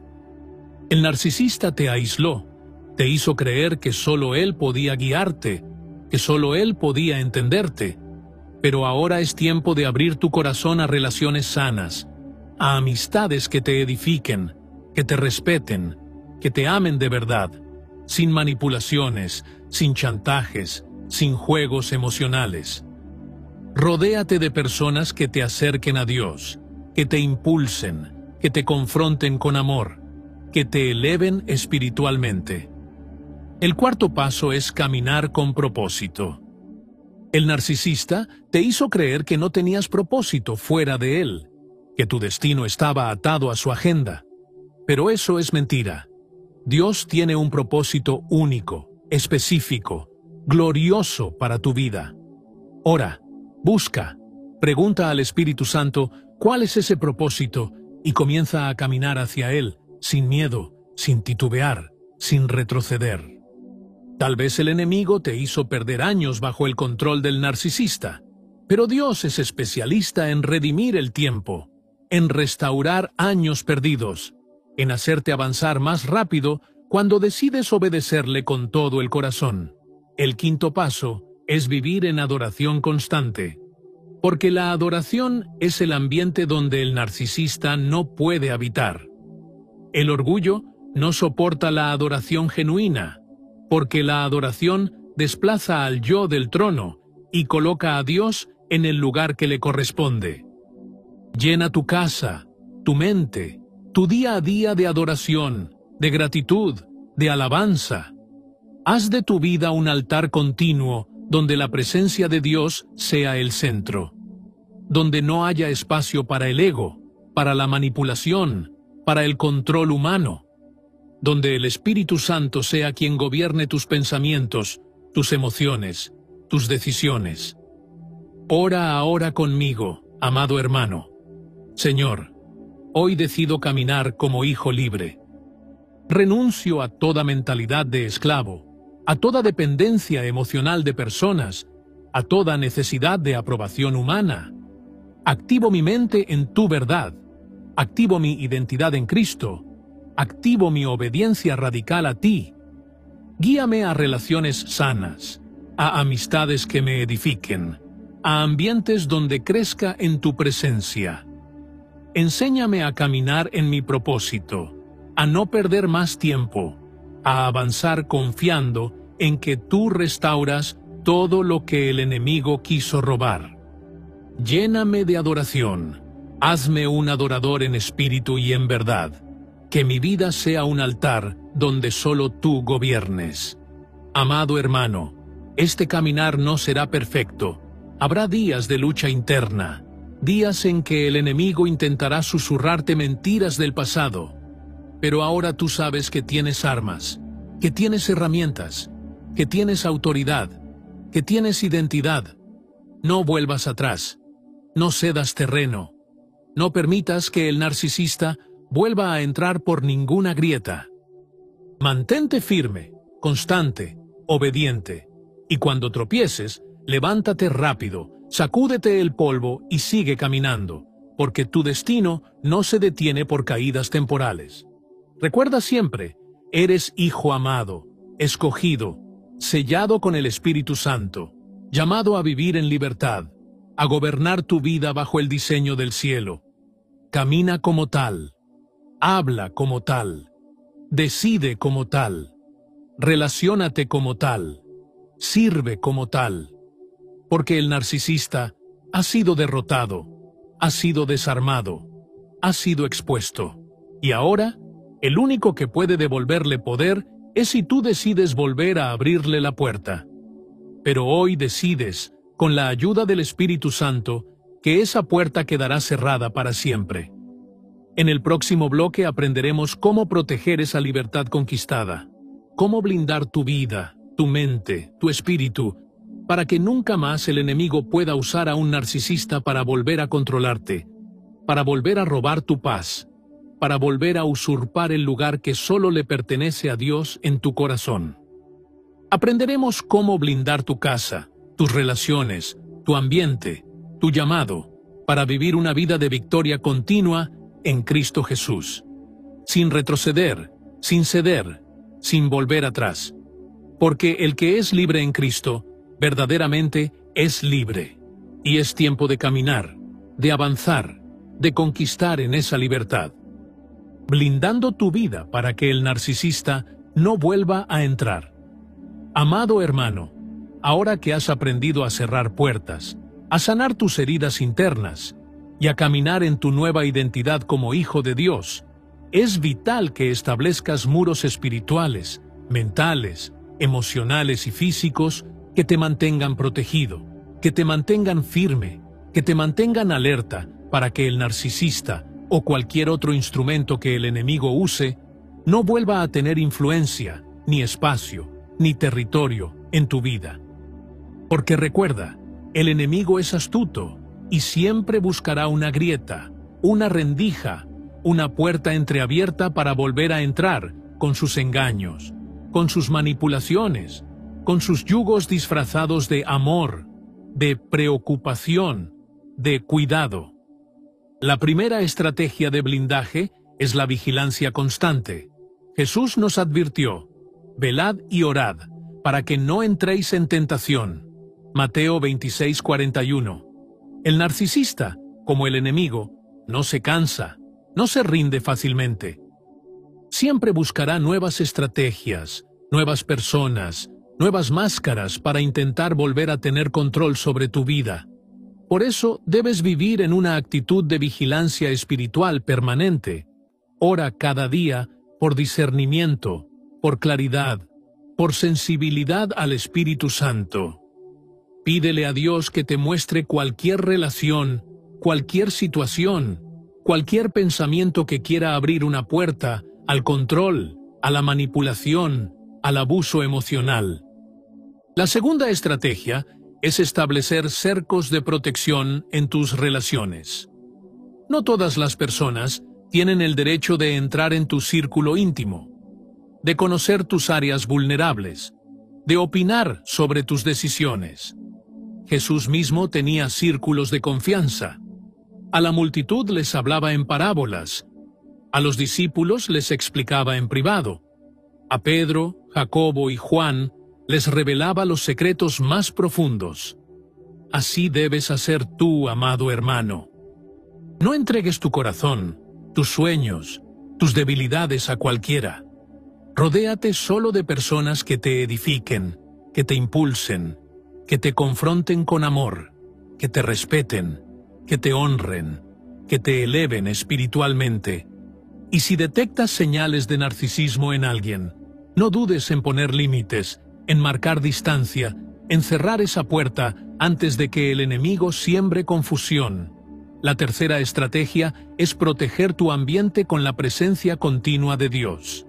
El narcisista te aisló, te hizo creer que solo él podía guiarte, que solo él podía entenderte. Pero ahora es tiempo de abrir tu corazón a relaciones sanas, a amistades que te edifiquen, que te respeten, que te amen de verdad, sin manipulaciones, sin chantajes, sin juegos emocionales. Rodéate de personas que te acerquen a Dios, que te impulsen, que te confronten con amor, que te eleven espiritualmente. El cuarto paso es caminar con propósito. El narcisista te hizo creer que no tenías propósito fuera de él, que tu destino estaba atado a su agenda. Pero eso es mentira. Dios tiene un propósito único, específico, glorioso para tu vida. Ora, busca, pregunta al Espíritu Santo cuál es ese propósito y comienza a caminar hacia él, sin miedo, sin titubear, sin retroceder. Tal vez el enemigo te hizo perder años bajo el control del narcisista, pero Dios es especialista en redimir el tiempo, en restaurar años perdidos, en hacerte avanzar más rápido cuando decides obedecerle con todo el corazón. El quinto paso es vivir en adoración constante, porque la adoración es el ambiente donde el narcisista no puede habitar. El orgullo no soporta la adoración genuina, porque la adoración desplaza al yo del trono y coloca a Dios en el lugar que le corresponde. Llena tu casa, tu mente, tu día a día de adoración, de gratitud, de alabanza. Haz de tu vida un altar continuo donde la presencia de Dios sea el centro, donde no haya espacio para el ego, para la manipulación, para el control humano, donde el Espíritu Santo sea quien gobierne tus pensamientos, tus emociones, tus decisiones. Ora ahora conmigo, amado hermano. Señor, hoy decido caminar como hijo libre. Renuncio a toda mentalidad de esclavo, a toda dependencia emocional de personas, a toda necesidad de aprobación humana. Activo mi mente en tu verdad, activo mi identidad en Cristo, activo mi obediencia radical a ti. Guíame a relaciones sanas, a amistades que me edifiquen, a ambientes donde crezca en tu presencia. Enséñame a caminar en mi propósito, a no perder más tiempo, a avanzar confiando en que tú restauras todo lo que el enemigo quiso robar. Lléname de adoración, hazme un adorador en espíritu y en verdad, que mi vida sea un altar donde solo tú gobiernes. Amado hermano, este caminar no será perfecto, habrá días de lucha interna, días en que el enemigo intentará susurrarte mentiras del pasado, pero ahora tú sabes que tienes armas, que tienes herramientas, que tienes autoridad, que tienes identidad. No vuelvas atrás, no cedas terreno, no permitas que el narcisista vuelva a entrar por ninguna grieta. Mantente firme, constante, obediente, y cuando tropieces, levántate rápido, sacúdete el polvo y sigue caminando, porque tu destino no se detiene por caídas temporales. Recuerda siempre, eres hijo amado, escogido, sellado con el Espíritu Santo, llamado a vivir en libertad, a gobernar tu vida bajo el diseño del cielo. Camina como tal, habla como tal, decide como tal, relaciónate como tal, sirve como tal, porque el narcisista ha sido derrotado, ha sido desarmado. ha sido expuesto. Y ahora, el único que puede devolverle poder es si tú decides volver a abrirle la puerta. Pero hoy decides, con la ayuda del Espíritu Santo, que esa puerta quedará cerrada para siempre. En el próximo bloque aprenderemos cómo proteger esa libertad conquistada, cómo blindar tu vida, tu mente, tu espíritu, para que nunca más el enemigo pueda usar a un narcisista para volver a controlarte, para volver a robar tu paz, para volver a usurpar el lugar que solo le pertenece a Dios en tu corazón. Aprenderemos cómo blindar tu casa, tus relaciones, tu ambiente, tu llamado, para vivir una vida de victoria continua en Cristo Jesús, sin retroceder, sin ceder, sin volver atrás. Porque el que es libre en Cristo, verdaderamente es libre. Y es tiempo de caminar, de avanzar, de conquistar en esa libertad, blindando tu vida para que el narcisista no vuelva a entrar. Amado hermano, ahora que has aprendido a cerrar puertas, a sanar tus heridas internas y a caminar en tu nueva identidad como hijo de Dios, es vital que establezcas muros espirituales, mentales, emocionales y físicos que te mantengan protegido, que te mantengan firme, que te mantengan alerta para que el narcisista o cualquier otro instrumento que el enemigo use no vuelva a tener influencia, ni espacio, ni territorio en tu vida. Porque recuerda, el enemigo es astuto y siempre buscará una grieta, una rendija, una puerta entreabierta para volver a entrar con sus engaños, con sus manipulaciones, con sus yugos disfrazados de amor, de preocupación, de cuidado. La primera estrategia de blindaje es la vigilancia constante. Jesús nos advirtió: velad y orad, para que no entréis en tentación. Mateo veintiséis cuarenta y uno. El narcisista, como el enemigo, no se cansa, no se rinde fácilmente. Siempre buscará nuevas estrategias, nuevas personas, nuevas máscaras para intentar volver a tener control sobre tu vida. Por eso debes vivir en una actitud de vigilancia espiritual permanente. Ora cada día por discernimiento, por claridad, por sensibilidad al Espíritu Santo. Pídele a Dios que te muestre cualquier relación, cualquier situación, cualquier pensamiento que quiera abrir una puerta al control, a la manipulación, al abuso emocional. La segunda estrategia es establecer cercos de protección en tus relaciones. No todas las personas tienen el derecho de entrar en tu círculo íntimo, de conocer tus áreas vulnerables, de opinar sobre tus decisiones. Jesús mismo tenía círculos de confianza. A la multitud les hablaba en parábolas. A los discípulos les explicaba en privado. A Pedro, Jacobo y Juan les revelaba los secretos más profundos. Así debes hacer tú, amado hermano. No entregues tu corazón, tus sueños, tus debilidades a cualquiera. Rodéate solo de personas que te edifiquen, que te impulsen, que te confronten con amor, que te respeten, que te honren, que te eleven espiritualmente. Y si detectas señales de narcisismo en alguien, no dudes en poner límites, en marcar distancia, en cerrar esa puerta antes de que el enemigo siembre confusión. La tercera estrategia es proteger tu ambiente con la presencia continua de Dios.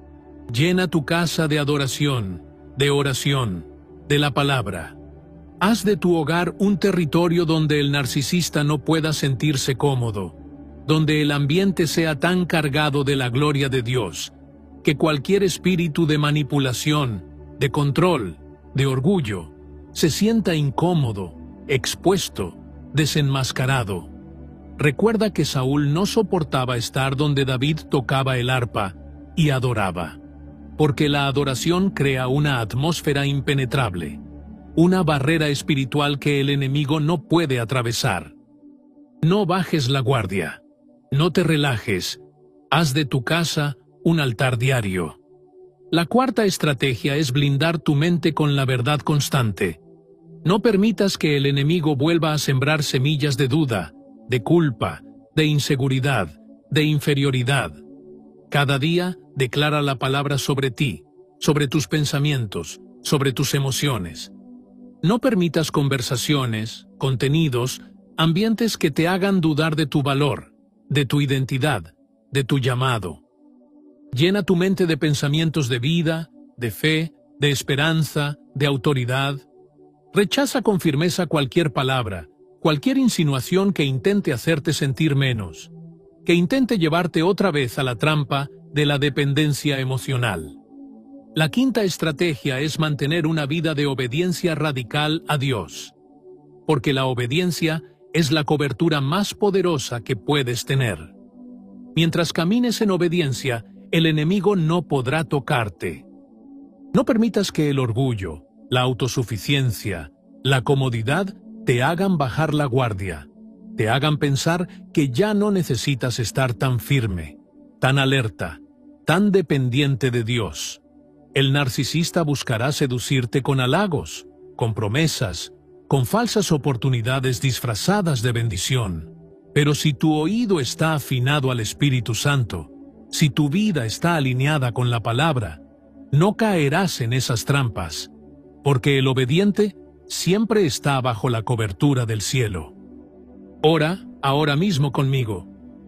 Llena tu casa de adoración, de oración, de la palabra. Haz de tu hogar un territorio donde el narcisista no pueda sentirse cómodo, donde el ambiente sea tan cargado de la gloria de Dios, que cualquier espíritu de manipulación, de control, de orgullo, se sienta incómodo, expuesto, desenmascarado. Recuerda que Saúl no soportaba estar donde David tocaba el arpa y adoraba, porque la adoración crea una atmósfera impenetrable, una barrera espiritual que el enemigo no puede atravesar. No bajes la guardia, no te relajes, haz de tu casa un altar diario. La cuarta estrategia es blindar tu mente con la verdad constante. No permitas que el enemigo vuelva a sembrar semillas de duda, de culpa, de inseguridad, de inferioridad. Cada día declara la palabra sobre ti, sobre tus pensamientos, sobre tus emociones. No permitas conversaciones, contenidos, ambientes que te hagan dudar de tu valor, de tu identidad, de tu llamado. Llena tu mente de pensamientos de vida, de fe, de esperanza, de autoridad. Rechaza con firmeza cualquier palabra, cualquier insinuación que intente hacerte sentir menos, que intente llevarte otra vez a la trampa de la dependencia emocional. La quinta estrategia es mantener una vida de obediencia radical a Dios, porque la obediencia es la cobertura más poderosa que puedes tener. Mientras camines en obediencia, el enemigo no podrá tocarte. No permitas que el orgullo, la autosuficiencia, la comodidad te hagan bajar la guardia, te hagan pensar que ya no necesitas estar tan firme, tan alerta, tan dependiente de Dios. El narcisista buscará seducirte con halagos, con promesas, con falsas oportunidades disfrazadas de bendición. Pero si tu oído está afinado al Espíritu Santo, si tu vida está alineada con la palabra, no caerás en esas trampas, porque el obediente siempre está bajo la cobertura del cielo. Ora ahora mismo conmigo.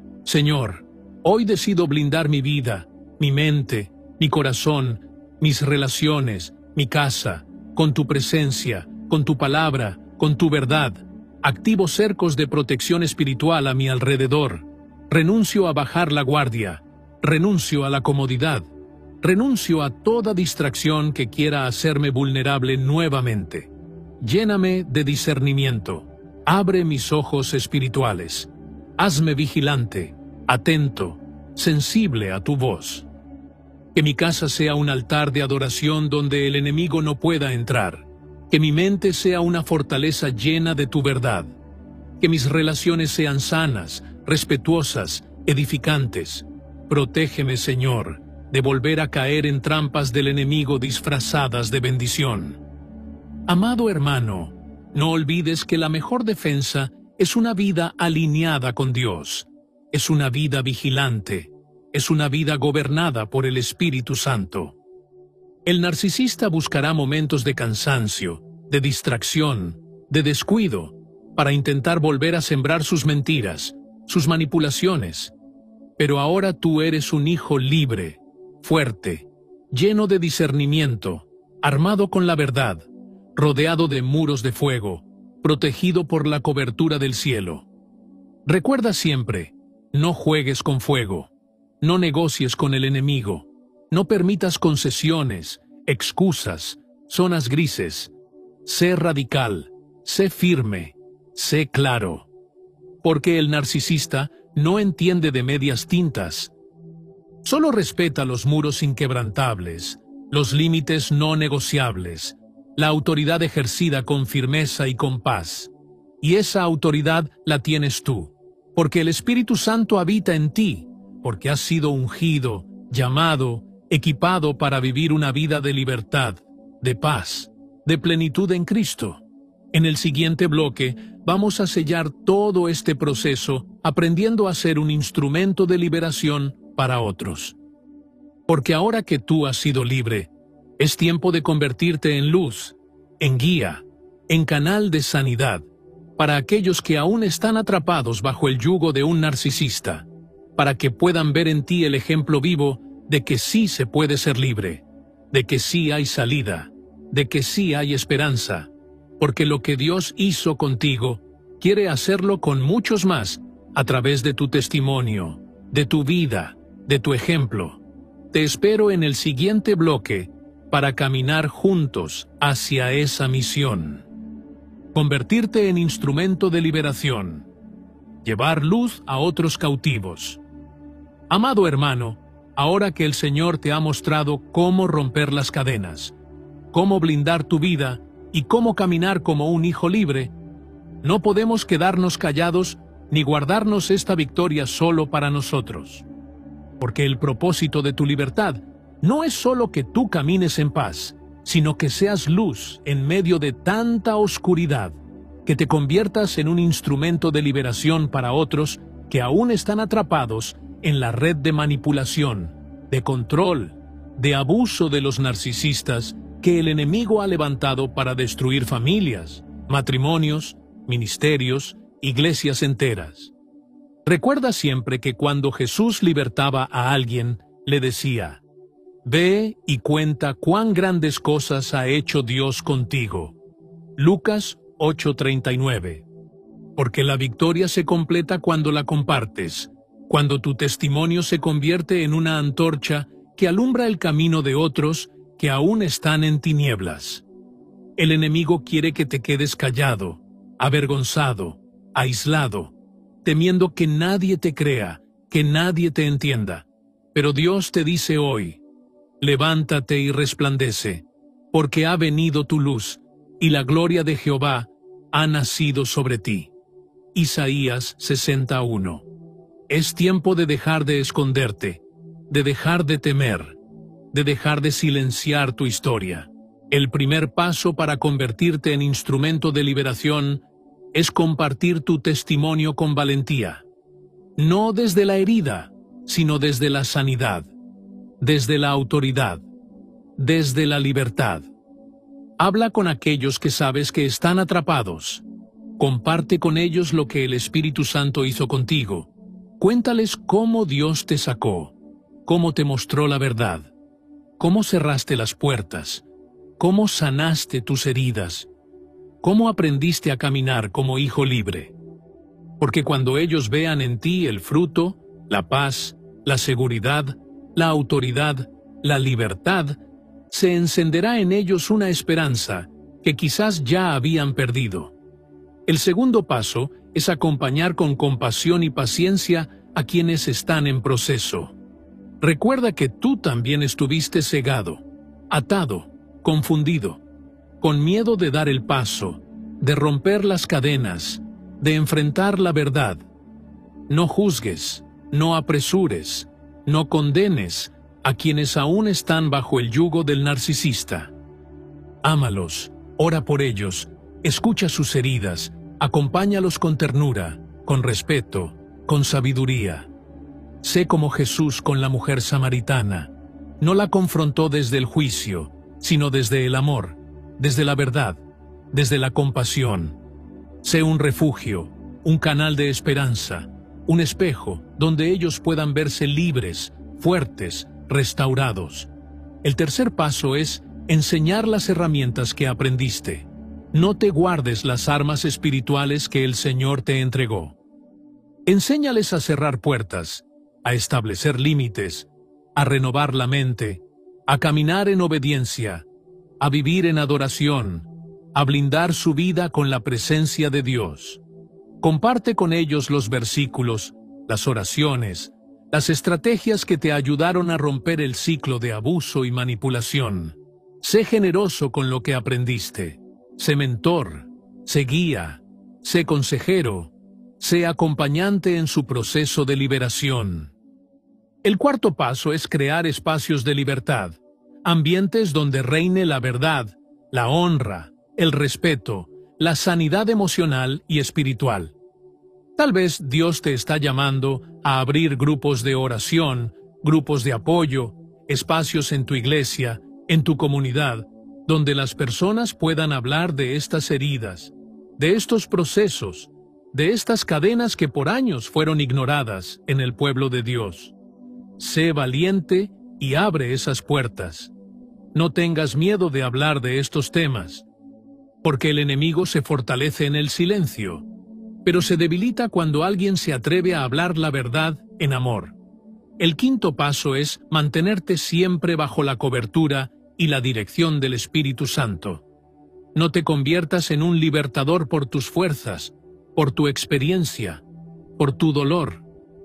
Señor, hoy decido blindar mi vida, mi mente, mi corazón, mis relaciones, mi casa, con tu presencia, con tu palabra, con tu verdad. Activo cercos de protección espiritual a mi alrededor. Renuncio a bajar la guardia. Renuncio a la comodidad. Renuncio a toda distracción que quiera hacerme vulnerable nuevamente. Lléname de discernimiento. Abre mis ojos espirituales. Hazme vigilante, atento, sensible a tu voz. Que mi casa sea un altar de adoración donde el enemigo no pueda entrar. Que mi mente sea una fortaleza llena de tu verdad. Que mis relaciones sean sanas, respetuosas, edificantes. Protégeme, Señor, de volver a caer en trampas del enemigo disfrazadas de bendición. Amado hermano, no olvides que la mejor defensa es una vida alineada con Dios. Es una vida vigilante. Es una vida gobernada por el Espíritu Santo. El narcisista buscará momentos de cansancio, de distracción, de descuido, para intentar volver a sembrar sus mentiras, sus manipulaciones. Pero ahora tú eres un hijo libre, fuerte, lleno de discernimiento, armado con la verdad, rodeado de muros de fuego, protegido por la cobertura del cielo. Recuerda siempre, no juegues con fuego. No negocies con el enemigo, no permitas concesiones, excusas, zonas grises. Sé radical, sé firme, sé claro. Porque el narcisista no entiende de medias tintas. Solo respeta los muros inquebrantables, los límites no negociables, la autoridad ejercida con firmeza y con paz. Y esa autoridad la tienes tú, porque el Espíritu Santo habita en ti, porque has sido ungido, llamado, equipado para vivir una vida de libertad, de paz, de plenitud en Cristo. En el siguiente bloque vamos a sellar todo este proceso aprendiendo a ser un instrumento de liberación para otros. Porque ahora que tú has sido libre, es tiempo de convertirte en luz, en guía, en canal de sanidad, para aquellos que aún están atrapados bajo el yugo de un narcisista, para que puedan ver en ti el ejemplo vivo de que sí se puede ser libre, de que sí hay salida, de que sí hay esperanza, porque lo que Dios hizo contigo, quiere hacerlo con muchos más a través de tu testimonio, de tu vida, de tu ejemplo. Te espero en el siguiente bloque para caminar juntos hacia esa misión. Convertirte en instrumento de liberación. Llevar luz a otros cautivos. Amado hermano, ahora que el Señor te ha mostrado cómo romper las cadenas, cómo blindar tu vida y cómo caminar como un hijo libre, no podemos quedarnos callados ni guardarnos esta victoria solo para nosotros. Porque el propósito de tu libertad no es solo que tú camines en paz, sino que seas luz en medio de tanta oscuridad, que te conviertas en un instrumento de liberación para otros que aún están atrapados en la red de manipulación, de control, de abuso de los narcisistas que el enemigo ha levantado para destruir familias, matrimonios, ministerios, iglesias enteras. Recuerda siempre que cuando Jesús libertaba a alguien, le decía: «Ve y cuenta cuán grandes cosas ha hecho Dios contigo». Lucas ocho treinta y nueve. Porque la victoria se completa cuando la compartes, cuando tu testimonio se convierte en una antorcha que alumbra el camino de otros que aún están en tinieblas. El enemigo quiere que te quedes callado, avergonzado, aislado, temiendo que nadie te crea, que nadie te entienda. Pero Dios te dice hoy: levántate y resplandece, porque ha venido tu luz, y la gloria de Jehová ha nacido sobre ti. Isaías sesenta y uno. Es tiempo de dejar de esconderte, de dejar de temer, de dejar de silenciar tu historia. El primer paso para convertirte en instrumento de liberación es compartir tu testimonio con valentía. No desde la herida, sino desde la sanidad, desde la autoridad, desde la libertad. Habla con aquellos que sabes que están atrapados. Comparte con ellos lo que el Espíritu Santo hizo contigo. Cuéntales cómo Dios te sacó, cómo te mostró la verdad, cómo cerraste las puertas, cómo sanaste tus heridas, cómo aprendiste a caminar como hijo libre. Porque cuando ellos vean en ti el fruto, la paz, la seguridad, la autoridad, la libertad, se encenderá en ellos una esperanza que quizás ya habían perdido. El segundo paso es acompañar con compasión y paciencia a quienes están en proceso. Recuerda que tú también estuviste cegado, atado, confundido, con miedo de dar el paso, de romper las cadenas, de enfrentar la verdad. No juzgues, no apresures, no condenes a quienes aún están bajo el yugo del narcisista. Ámalos, ora por ellos, escucha sus heridas, acompáñalos con ternura, con respeto, con sabiduría. Sé como Jesús con la mujer samaritana. No la confrontó desde el juicio, sino desde el amor, desde la verdad, desde la compasión. Sé un refugio, un canal de esperanza, un espejo donde ellos puedan verse libres, fuertes, restaurados. El tercer paso es enseñar las herramientas que aprendiste. No te guardes las armas espirituales que el Señor te entregó. Enséñales a cerrar puertas, a establecer límites, a renovar la mente, a caminar en obediencia, a vivir en adoración, a blindar su vida con la presencia de Dios. Comparte con ellos los versículos, las oraciones, las estrategias que te ayudaron a romper el ciclo de abuso y manipulación. Sé generoso con lo que aprendiste. Sé mentor, sé guía, sé consejero, sé acompañante en su proceso de liberación. El cuarto paso es crear espacios de libertad, ambientes donde reine la verdad, la honra, el respeto, la sanidad emocional y espiritual. Tal vez Dios te está llamando a abrir grupos de oración, grupos de apoyo, espacios en tu iglesia, en tu comunidad, donde las personas puedan hablar de estas heridas, de estos procesos, de estas cadenas que por años fueron ignoradas en el pueblo de Dios. Sé valiente y abre esas puertas. No tengas miedo de hablar de estos temas, porque el enemigo se fortalece en el silencio, pero se debilita cuando alguien se atreve a hablar la verdad en amor. El quinto paso es mantenerte siempre bajo la cobertura y la dirección del Espíritu Santo. No te conviertas en un libertador por tus fuerzas, por tu experiencia, por tu dolor.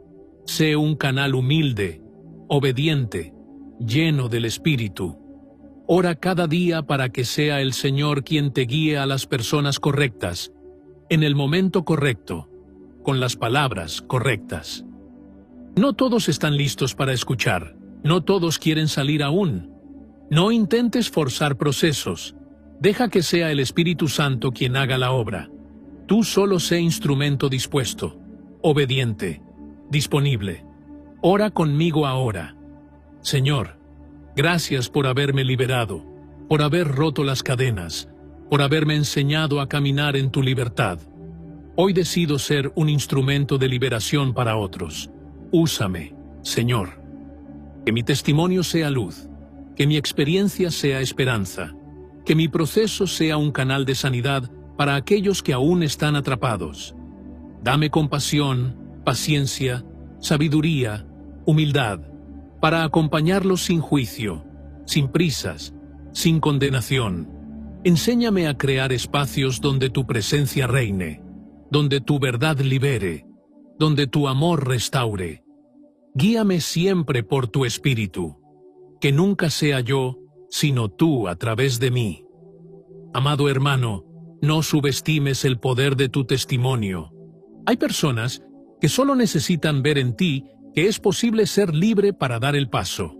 Sé un canal humilde, obediente, lleno del Espíritu. Ora cada día para que sea el Señor quien te guíe a las personas correctas, en el momento correcto, con las palabras correctas. No todos están listos para escuchar, no todos quieren salir aún. No intentes forzar procesos, deja que sea el Espíritu Santo quien haga la obra. Tú solo sé instrumento dispuesto, obediente, disponible. ora conmigo ahora. Señor, gracias por haberme liberado, por haber roto las cadenas, por haberme enseñado a caminar en tu libertad. Hoy decido ser un instrumento de liberación para otros. Úsame, Señor. Que mi testimonio sea luz, que mi experiencia sea esperanza, que mi proceso sea un canal de sanidad para aquellos que aún están atrapados. Dame compasión, paciencia, sabiduría, humildad, para acompañarlos sin juicio, sin prisas, sin condenación. Enséñame a crear espacios donde tu presencia reine, donde tu verdad libere, donde tu amor restaure. Guíame siempre por tu espíritu, que nunca sea yo, sino tú a través de mí. Amado hermano, no subestimes el poder de tu testimonio. Hay personas que solo necesitan ver en ti que es posible ser libre para dar el paso.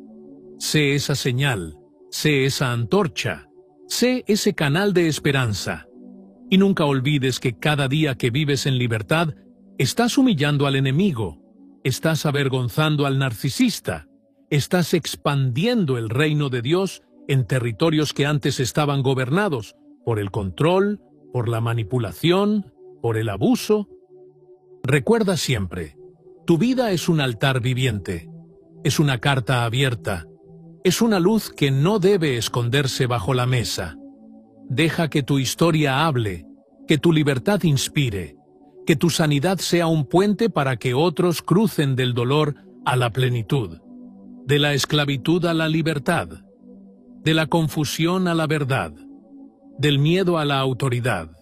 Sé esa señal, sé esa antorcha, sé ese canal de esperanza. Y nunca olvides que cada día que vives en libertad, estás humillando al enemigo, estás avergonzando al narcisista, estás expandiendo el reino de Dios en territorios que antes estaban gobernados por el control, por la manipulación, por el abuso. Recuerda siempre, tu vida es un altar viviente, es una carta abierta, es una luz que no debe esconderse bajo la mesa. Deja que tu historia hable, que tu libertad inspire, que tu sanidad sea un puente para que otros crucen del dolor a la plenitud, de la esclavitud a la libertad, de la confusión a la verdad, del miedo a la autoridad.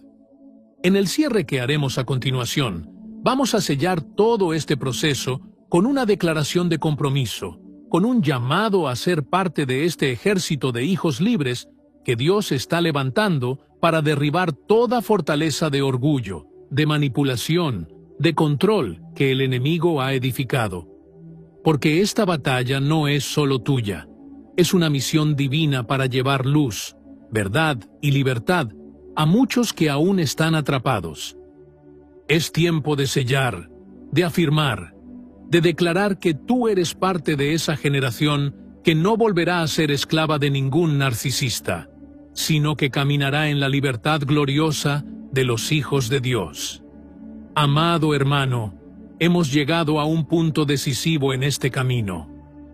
En el cierre que haremos a continuación, vamos a sellar todo este proceso con una declaración de compromiso, con un llamado a ser parte de este ejército de hijos libres que Dios está levantando para derribar toda fortaleza de orgullo, de manipulación, de control que el enemigo ha edificado. Porque esta batalla no es solo tuya, es una misión divina para llevar luz, verdad y libertad a muchos que aún están atrapados. Es tiempo de sellar, de afirmar, de declarar que tú eres parte de esa generación que no volverá a ser esclava de ningún narcisista, sino que caminará en la libertad gloriosa de los hijos de Dios. Amado hermano, hemos llegado a un punto decisivo en este camino.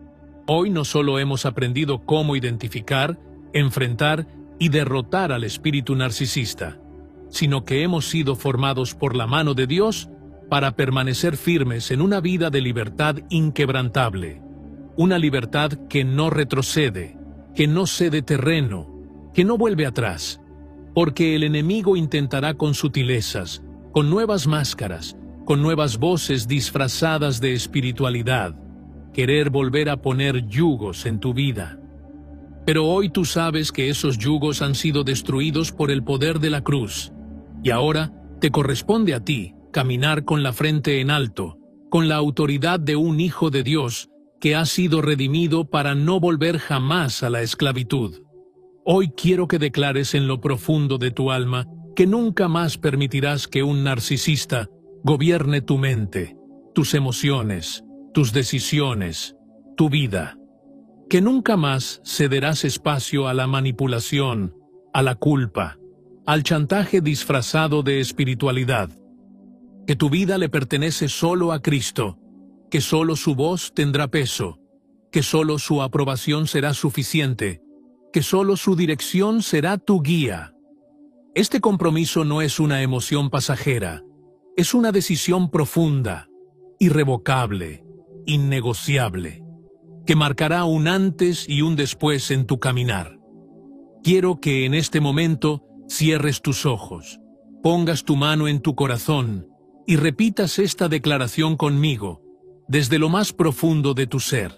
Hoy no solo hemos aprendido cómo identificar, enfrentar y derrotar al espíritu narcisista, sino que hemos sido formados por la mano de Dios para permanecer firmes en una vida de libertad inquebrantable, una libertad que no retrocede, que no cede terreno, que no vuelve atrás, porque el enemigo intentará con sutilezas, con nuevas máscaras, con nuevas voces disfrazadas de espiritualidad, querer volver a poner yugos en tu vida. Pero hoy tú sabes que esos yugos han sido destruidos por el poder de la cruz, y ahora te corresponde a ti caminar con la frente en alto, con la autoridad de un hijo de Dios que ha sido redimido para no volver jamás a la esclavitud. Hoy quiero que declares en lo profundo de tu alma que nunca más permitirás que un narcisista gobierne tu mente, tus emociones, tus decisiones, tu vida. Que nunca más cederás espacio a la manipulación, a la culpa, al chantaje disfrazado de espiritualidad. Que tu vida le pertenece solo a Cristo, que solo su voz tendrá peso, que solo su aprobación será suficiente, que solo su dirección será tu guía. Este compromiso no es una emoción pasajera, es una decisión profunda, irrevocable, innegociable, que marcará un antes y un después en tu caminar. Quiero que en este momento cierres tus ojos, pongas tu mano en tu corazón y repitas esta declaración conmigo, desde lo más profundo de tu ser.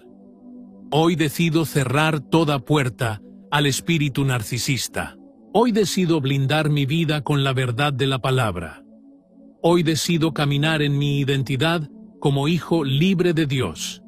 Hoy decido cerrar toda puerta al espíritu narcisista. Hoy decido blindar mi vida con la verdad de la palabra. Hoy decido caminar en mi identidad como hijo libre de Dios.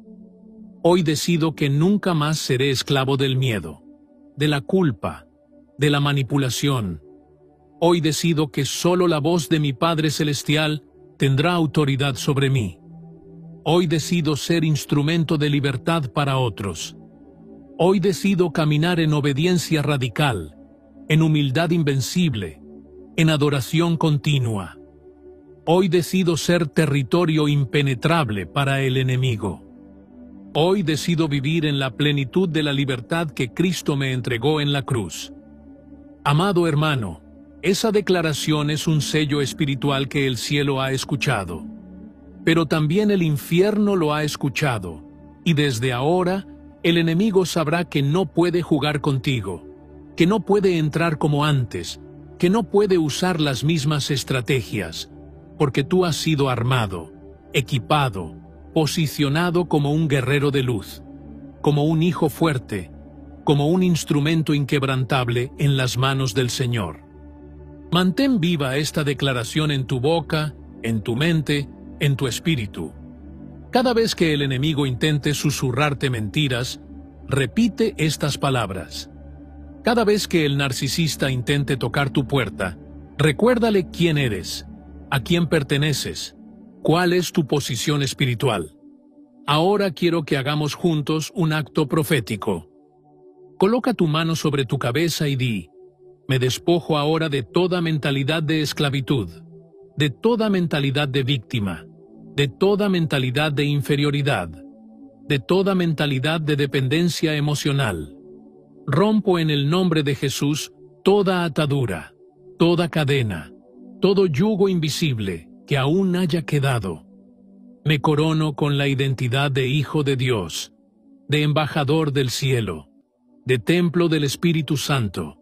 Hoy decido que nunca más seré esclavo del miedo, de la culpa, de la manipulación. Hoy decido que solo la voz de mi Padre Celestial tendrá autoridad sobre mí. Hoy decido ser instrumento de libertad para otros. Hoy decido caminar en obediencia radical, en humildad invencible, en adoración continua. Hoy decido ser territorio impenetrable para el enemigo. Hoy decido vivir en la plenitud de la libertad que Cristo me entregó en la cruz. Amado hermano, esa declaración es un sello espiritual que el cielo ha escuchado. Pero también el infierno lo ha escuchado, y desde ahora el enemigo sabrá que no puede jugar contigo, que no puede entrar como antes, que no puede usar las mismas estrategias, porque tú has sido armado, equipado, posicionado como un guerrero de luz, como un hijo fuerte, como un instrumento inquebrantable en las manos del Señor. Mantén viva esta declaración en tu boca, en tu mente, en tu espíritu. Cada vez que el enemigo intente susurrarte mentiras, repite estas palabras. Cada vez que el narcisista intente tocar tu puerta, recuérdale quién eres, a quién perteneces, cuál es tu posición espiritual. Ahora quiero que hagamos juntos un acto profético. Coloca tu mano sobre tu cabeza y di: me despojo ahora de toda mentalidad de esclavitud, de toda mentalidad de víctima, de toda mentalidad de inferioridad, de toda mentalidad de dependencia emocional. Rompo en el nombre de Jesús toda atadura, toda cadena, todo yugo invisible que aún haya quedado. Me corono con la identidad de Hijo de Dios, de embajador del cielo, de templo del Espíritu Santo.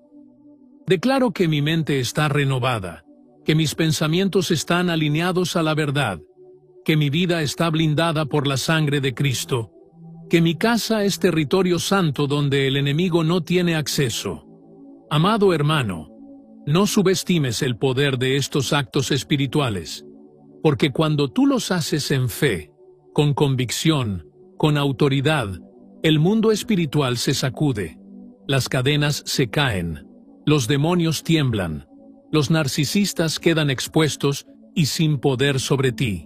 Declaro que mi mente está renovada, que mis pensamientos están alineados a la verdad, que mi vida está blindada por la sangre de Cristo, que mi casa es territorio santo donde el enemigo no tiene acceso. Amado hermano, no subestimes el poder de estos actos espirituales, porque cuando tú los haces en fe, con convicción, con autoridad, el mundo espiritual se sacude, las cadenas se caen, los demonios tiemblan, los narcisistas quedan expuestos y sin poder sobre ti.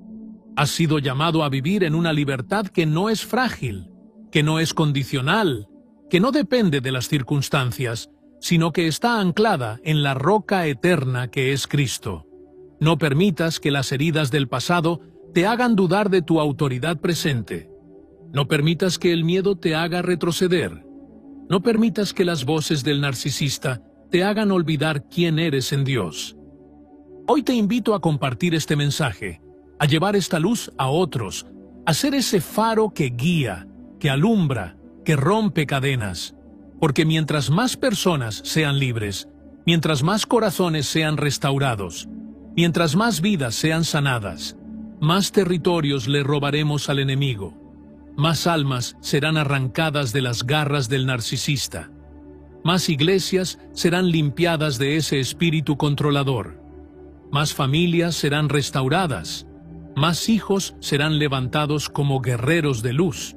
Has sido llamado a vivir en una libertad que no es frágil, que no es condicional, que no depende de las circunstancias, sino que está anclada en la roca eterna que es Cristo. No permitas que las heridas del pasado te hagan dudar de tu autoridad presente. No permitas que el miedo te haga retroceder. No permitas que las voces del narcisista te hagan olvidar quién eres en Dios. Hoy te invito a compartir este mensaje, a llevar esta luz a otros, a ser ese faro que guía, que alumbra, que rompe cadenas. Porque mientras más personas sean libres, mientras más corazones sean restaurados, mientras más vidas sean sanadas, más territorios le robaremos al enemigo, más almas serán arrancadas de las garras del narcisista, más iglesias serán limpiadas de ese espíritu controlador, más familias serán restauradas, más hijos serán levantados como guerreros de luz.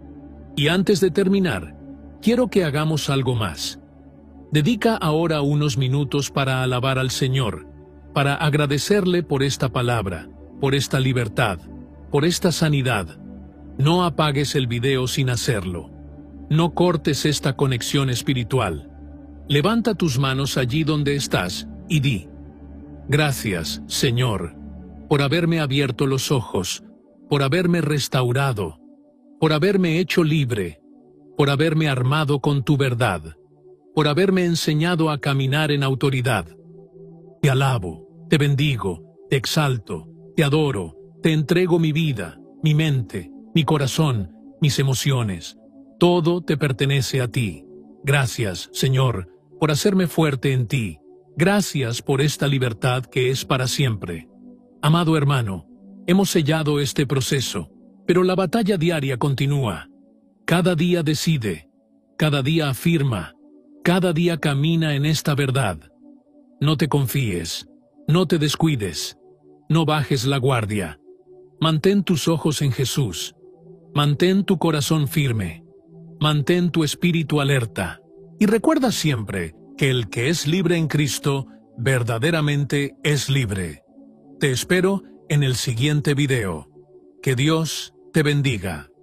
Y antes de terminar, quiero que hagamos algo más. Dedica ahora unos minutos para alabar al Señor, para agradecerle por esta palabra, por esta libertad, por esta sanidad. No apagues el video sin hacerlo. No cortes esta conexión espiritual. Levanta tus manos allí donde estás y di: gracias, Señor, por haberme abierto los ojos, por haberme restaurado, por haberme hecho libre, por haberme armado con tu verdad, por haberme enseñado a caminar en autoridad. Te alabo, te bendigo, te exalto, te adoro, te entrego mi vida, mi mente, mi corazón, mis emociones. Todo te pertenece a ti. Gracias, Señor, por hacerme fuerte en ti. Gracias por esta libertad que es para siempre. Amado hermano, hemos sellado este proceso, pero la batalla diaria continúa. Cada día decide, cada día afirma, cada día camina en esta verdad. No te confíes, no te descuides, no bajes la guardia. Mantén tus ojos en Jesús, mantén tu corazón firme, mantén tu espíritu alerta, y recuerda siempre que el que es libre en Cristo, verdaderamente es libre. Te espero en el siguiente video. Que Dios te bendiga.